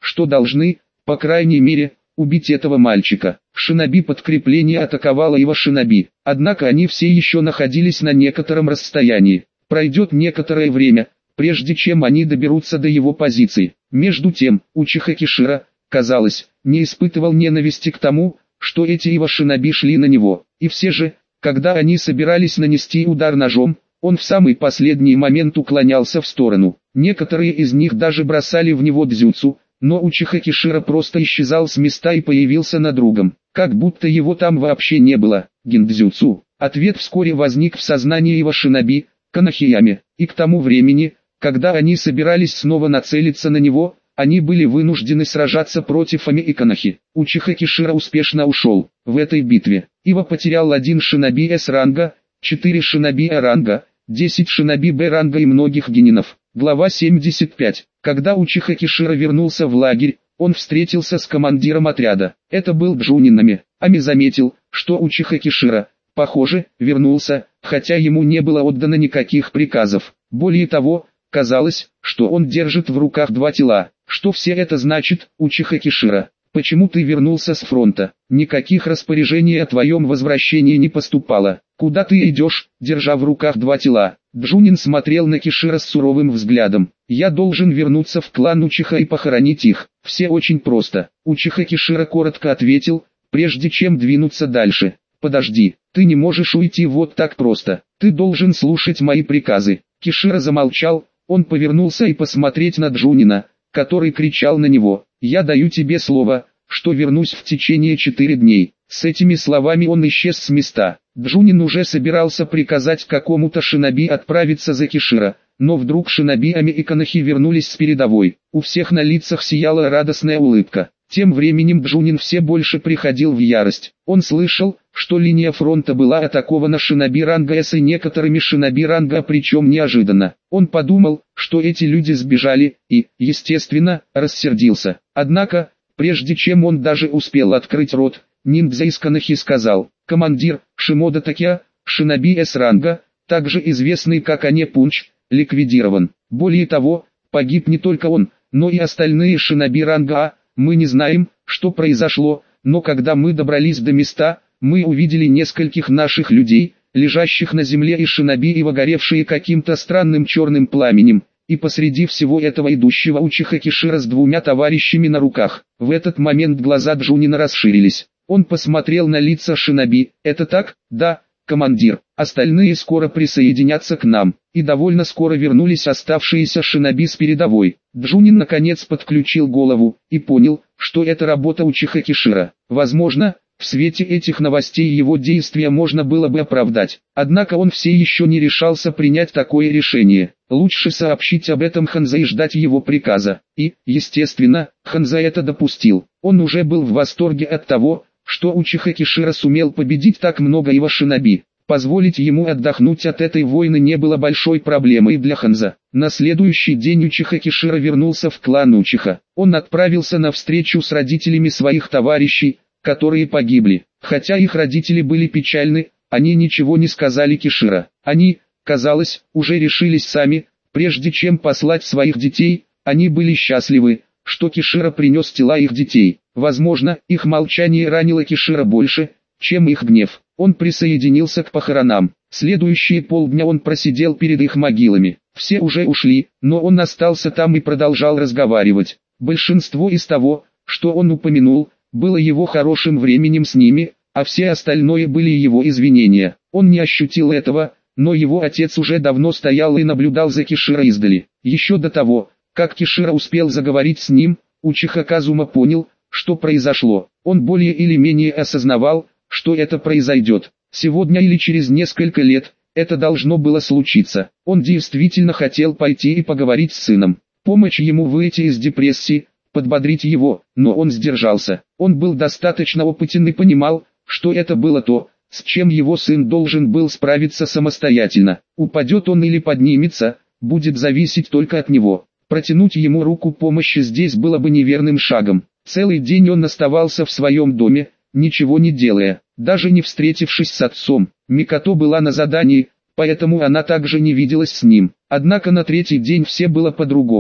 что должны, по крайней мере, убить этого мальчика. Шиноби подкрепление атаковало его шиноби, однако они все еще находились на некотором расстоянии. Пройдет некоторое время, прежде чем они доберутся до его позиции. Между тем, Учиха Кишира, казалось, не испытывал ненависти к тому, что эти его шиноби шли на него. И все же, когда они собирались нанести удар ножом, он в самый последний момент уклонялся в сторону. Некоторые из них даже бросали в него дзюцу, но Учиха Кишира просто исчезал с места и появился на другом, как будто его там вообще не было. Гиндзюцу. Ответ вскоре возник в сознании его шиноби, Канахиями, и к тому времени, когда они собирались снова нацелиться на него, они были вынуждены сражаться против Ами и Канахи. Учиха Кишира успешно ушел. В этой битве Ива потерял 1 шиноби С-ранга, 4 шиноби А-ранга, 10 шиноби Б-ранга и многих генинов. Глава 75. Когда Учиха Кишира вернулся в лагерь, он встретился с командиром отряда. Это был Джунинами. Ами заметил, что Учиха Кишира, похоже, вернулся, хотя ему не было отдано никаких приказов. Более того, казалось, что он держит в руках 2 тела. Что все это значит, Учиха Кишира? Почему ты вернулся с фронта? Никаких распоряжений о твоем возвращении не поступало. Куда ты идешь, держа в руках 2 тела? Джунин смотрел на Кишира с суровым взглядом. Я должен вернуться в клан Учиха и похоронить их. Все очень просто. Учиха Кишира коротко ответил, прежде чем двинуться дальше. Подожди, ты не можешь уйти вот так просто. Ты должен слушать мои приказы. Кишира замолчал, он повернулся и посмотреть на Джунина, который кричал на него. Я даю тебе слово, что вернусь в течение 4 дней. С этими словами он исчез с места. Джунин уже собирался приказать какому-то шиноби отправиться за Кишира, но вдруг шиноби Ами и Канахи вернулись с передовой. У всех на лицах сияла радостная улыбка. Тем временем Джунин все больше приходил в ярость. Он слышал, что линия фронта была атакована шиноби ранга С и некоторыми шиноби ранга А, причем неожиданно. Он подумал, что эти люди сбежали, и, естественно, рассердился. Однако, прежде чем он даже успел открыть рот, ниндзя из Канахи сказал: «Командир, Шимода Такя, шиноби С ранга, также известный как Ане Пунч, ликвидирован. Более того, погиб не только он, но и остальные шиноби ранга А. Мы не знаем, что произошло, но когда мы добрались до места, мы увидели нескольких наших людей, лежащих на земле и шиноби и горевшие каким-то странным черным пламенем, и посреди всего этого идущего Учиха Кишира с 2 товарищами на руках». В этот момент глаза Джунина расширились. Он посмотрел на лица шиноби. «Это так?» «Да, командир. Остальные скоро присоединятся к нам». И довольно скоро вернулись оставшиеся шиноби с передовой. Джунин наконец подключил голову и понял, что это работа Учиха Кишира. Возможно, в свете этих новостей его действия можно было бы оправдать. Однако он все еще не решался принять такое решение. Лучше сообщить об этом Ханзе и ждать его приказа. И, естественно, Ханзе это допустил. Он уже был в восторге от того, что Учиха Кишира сумел победить так много его шиноби. Позволить ему отдохнуть от этой войны не было большой проблемой для Ханза. На следующий день Учиха Кишира вернулся в клан Учиха. Он отправился на встречу с родителями своих товарищей, которые погибли. Хотя их родители были печальны, они ничего не сказали Кишира. Они, казалось, уже решились сами, прежде чем послать своих детей. Они были счастливы, что Кишира принес тела их детей. Возможно, их молчание ранило Кишира больше, чем их гнев. Он присоединился к похоронам. Следующие полдня он просидел перед их могилами. Все уже ушли, но он остался там и продолжал разговаривать. Большинство из того, что он упомянул, было его хорошим временем с ними, а все остальное были его извинения. Он не ощутил этого, но его отец уже давно стоял и наблюдал за Кишира издали. Еще до того, как Кишира успел заговорить с ним, Учиха Казума понял, что произошло. Он более или менее осознавал, что это произойдет. Сегодня или через несколько лет, это должно было случиться. Он действительно хотел пойти и поговорить с сыном, помочь ему выйти из депрессии, подбодрить его, но он сдержался. Он был достаточно опытен и понимал, что это было то, с чем его сын должен был справиться самостоятельно. Упадет он или поднимется, будет зависеть только от него. Протянуть ему руку помощи здесь было бы неверным шагом. Целый день он оставался в своем доме, ничего не делая, даже не встретившись с отцом. Микото была на задании, поэтому она также не виделась с ним. Однако на 3-й день все было по-другому.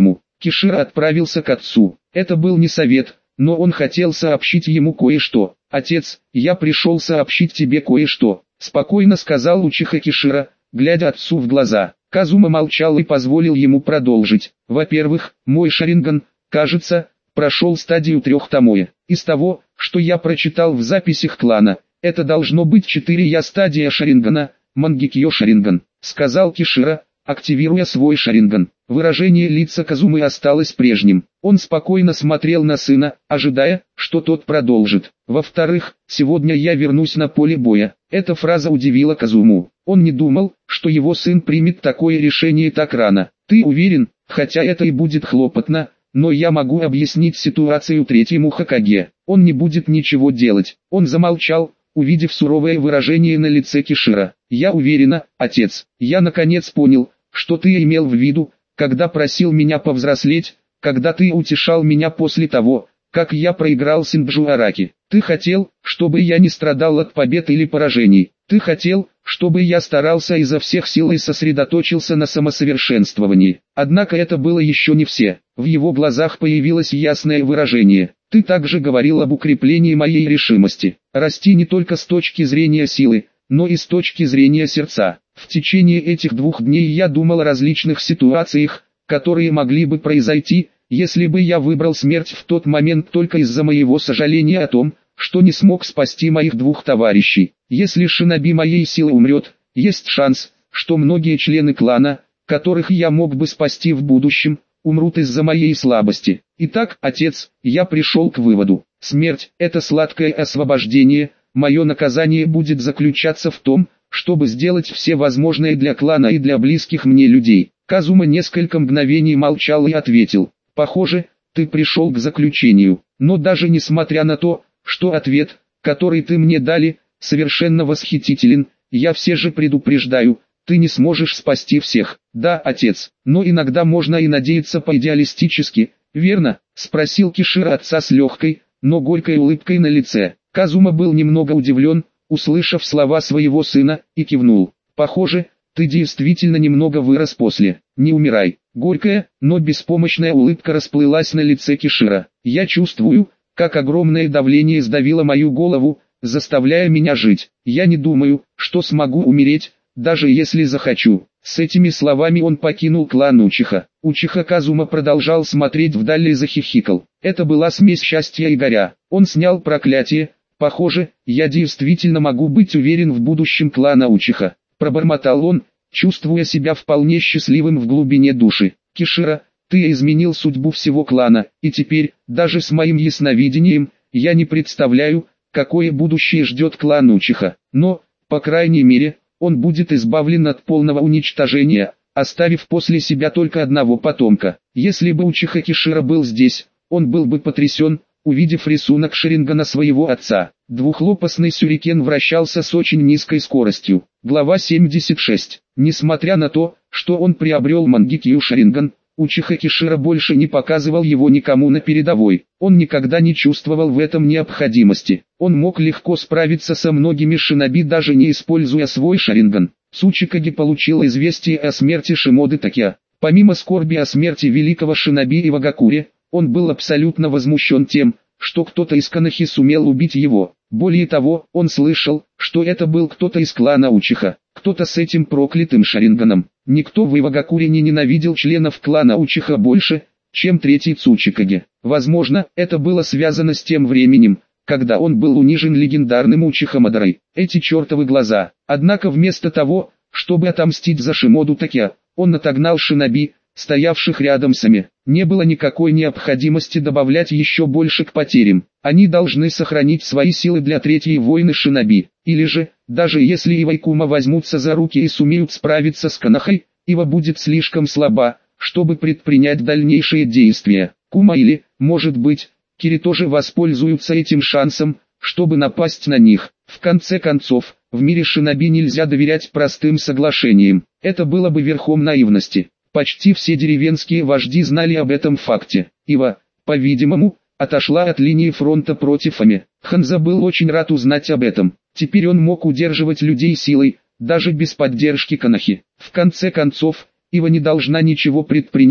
Кишира отправился к отцу. Это был не совет, но он хотел сообщить ему кое-что. «Отец, я пришел сообщить тебе кое-что», — спокойно сказал Учиха Кишира, глядя отцу в глаза. Казума молчал и позволил ему продолжить. «Во-первых, мой Шаринган, кажется, прошел стадию 3 томоэ. Из того, что я прочитал в записях клана, это должно быть 4 стадия Шарингана, Мангекьё Шаринган», — сказал Кишира, активируя свой Шаринган. Выражение лица Казумы осталось прежним. Он спокойно смотрел на сына, ожидая, что тот продолжит. «Во-вторых, сегодня я вернусь на поле боя». Эта фраза удивила Казуму. Он не думал, что его сын примет такое решение так рано. «Ты уверен, хотя это и будет хлопотно, но я могу объяснить ситуацию третьему Хокаге. Он не будет ничего делать». Он замолчал, увидев суровое выражение на лице Кишира. «Я уверена, отец, я наконец понял, что ты имел в виду, когда просил меня повзрослеть, когда ты утешал меня после того, как я проиграл Синджу Араки. Ты хотел, чтобы я не страдал от побед или поражений. Ты хотел, чтобы я старался изо всех сил и сосредоточился на самосовершенствовании. Однако это было еще не все». В его глазах появилось ясное выражение. «Ты также говорил об укреплении моей решимости. Расти не только с точки зрения силы, но и с точки зрения сердца. В течение этих 2 дней я думал о различных ситуациях, которые могли бы произойти, если бы я выбрал смерть в тот момент только из-за моего сожаления о том, что не смог спасти моих 2 товарищей. Если шиноби моей силы умрет, есть шанс, что многие члены клана, которых я мог бы спасти в будущем, умрут из-за моей слабости. Итак, отец, я пришел к выводу. Смерть – это сладкое освобождение, мое наказание будет заключаться в том, чтобы сделать все возможное для клана и для близких мне людей». Казума несколько мгновений молчал и ответил: «Похоже, ты пришел к заключению, но даже несмотря на то, что ответ, который ты мне дали, совершенно восхитителен, я все же предупреждаю, ты не сможешь спасти всех». «Да, отец, но иногда можно и надеяться по-идеалистически, верно?» — спросил Кишира отца с легкой, но горькой улыбкой на лице. Казума был немного удивлен, услышав слова своего сына, и кивнул. «Похоже, ты действительно немного вырос после. Не умирай». Горькая, но беспомощная улыбка расплылась на лице Кишира. «Я чувствую, как огромное давление сдавило мою голову, заставляя меня жить. Я не думаю, что смогу умереть, даже если захочу». С этими словами он покинул клан Учиха. Учиха Казума продолжал смотреть вдаль и захихикал. Это была смесь счастья и горя. Он снял проклятие. «Похоже, я действительно могу быть уверен в будущем клана Учиха», — пробормотал он, чувствуя себя вполне счастливым в глубине души. «Кишира, ты изменил судьбу всего клана, и теперь, даже с моим ясновидением, я не представляю, какое будущее ждет клан Учиха. Но, по крайней мере, он будет избавлен от полного уничтожения, оставив после себя только одного потомка. Если бы Учиха Кишира был здесь, он был бы потрясен, увидев рисунок Шарингана своего отца. Двухлопастный сюрикен вращался с очень низкой скоростью. Глава 76. Несмотря на то, что он приобрел Мангекью Шаринган, Учиха Кишира больше не показывал его никому на передовой. Он никогда не чувствовал в этом необходимости. Он мог легко справиться со многими шиноби, даже не используя свой Шаринган. Цучикаги получил известие о смерти Шимоды Такя. Помимо скорби о смерти великого шиноби Ивагакури, он был абсолютно возмущен тем, что кто-то из Канахи сумел убить его. Более того, он слышал, что это был кто-то из клана Учиха, кто-то с этим проклятым Шаринганом. Никто в Ивагакуре не ненавидел членов клана Учиха больше, чем третий Цучикаги. Возможно, это было связано с тем временем, когда он был унижен легендарным Учиха Мадарой. Эти чертовы глаза. Однако вместо того, чтобы отомстить за Шимоду Такя, он отогнал шиноби, стоявших рядом с ними. Не было никакой необходимости добавлять еще больше к потерям. Они должны сохранить свои силы для третьей войны шиноби. Или же, даже если Ива и Кума возьмутся за руки и сумеют справиться с Канахой, Ива будет слишком слаба, чтобы предпринять дальнейшие действия. Кума или, может быть, Кири тоже воспользуются этим шансом, чтобы напасть на них. В конце концов, в мире шиноби нельзя доверять простым соглашениям. Это было бы верхом наивности. Почти все деревенские вожди знали об этом факте. Ива, по-видимому, отошла от линии фронта против Ами. Ханза был очень рад узнать об этом. Теперь он мог удерживать людей силой, даже без поддержки Канахи. В конце концов, Ива не должна ничего предпринять,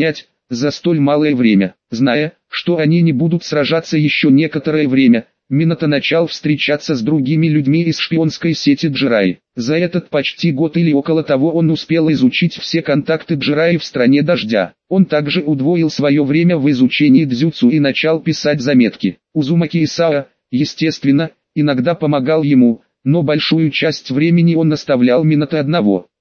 за столь малое время. Зная, что они не будут сражаться еще некоторое время, Минато начал встречаться с другими людьми из шпионской сети Джираи. За этот почти год или около того он успел изучить все контакты Джираи в стране дождя. Он также удвоил свое время в изучении дзюцу и начал писать заметки. Узумаки Исао, естественно, иногда помогал ему, но большую часть времени он оставлял Минато одного.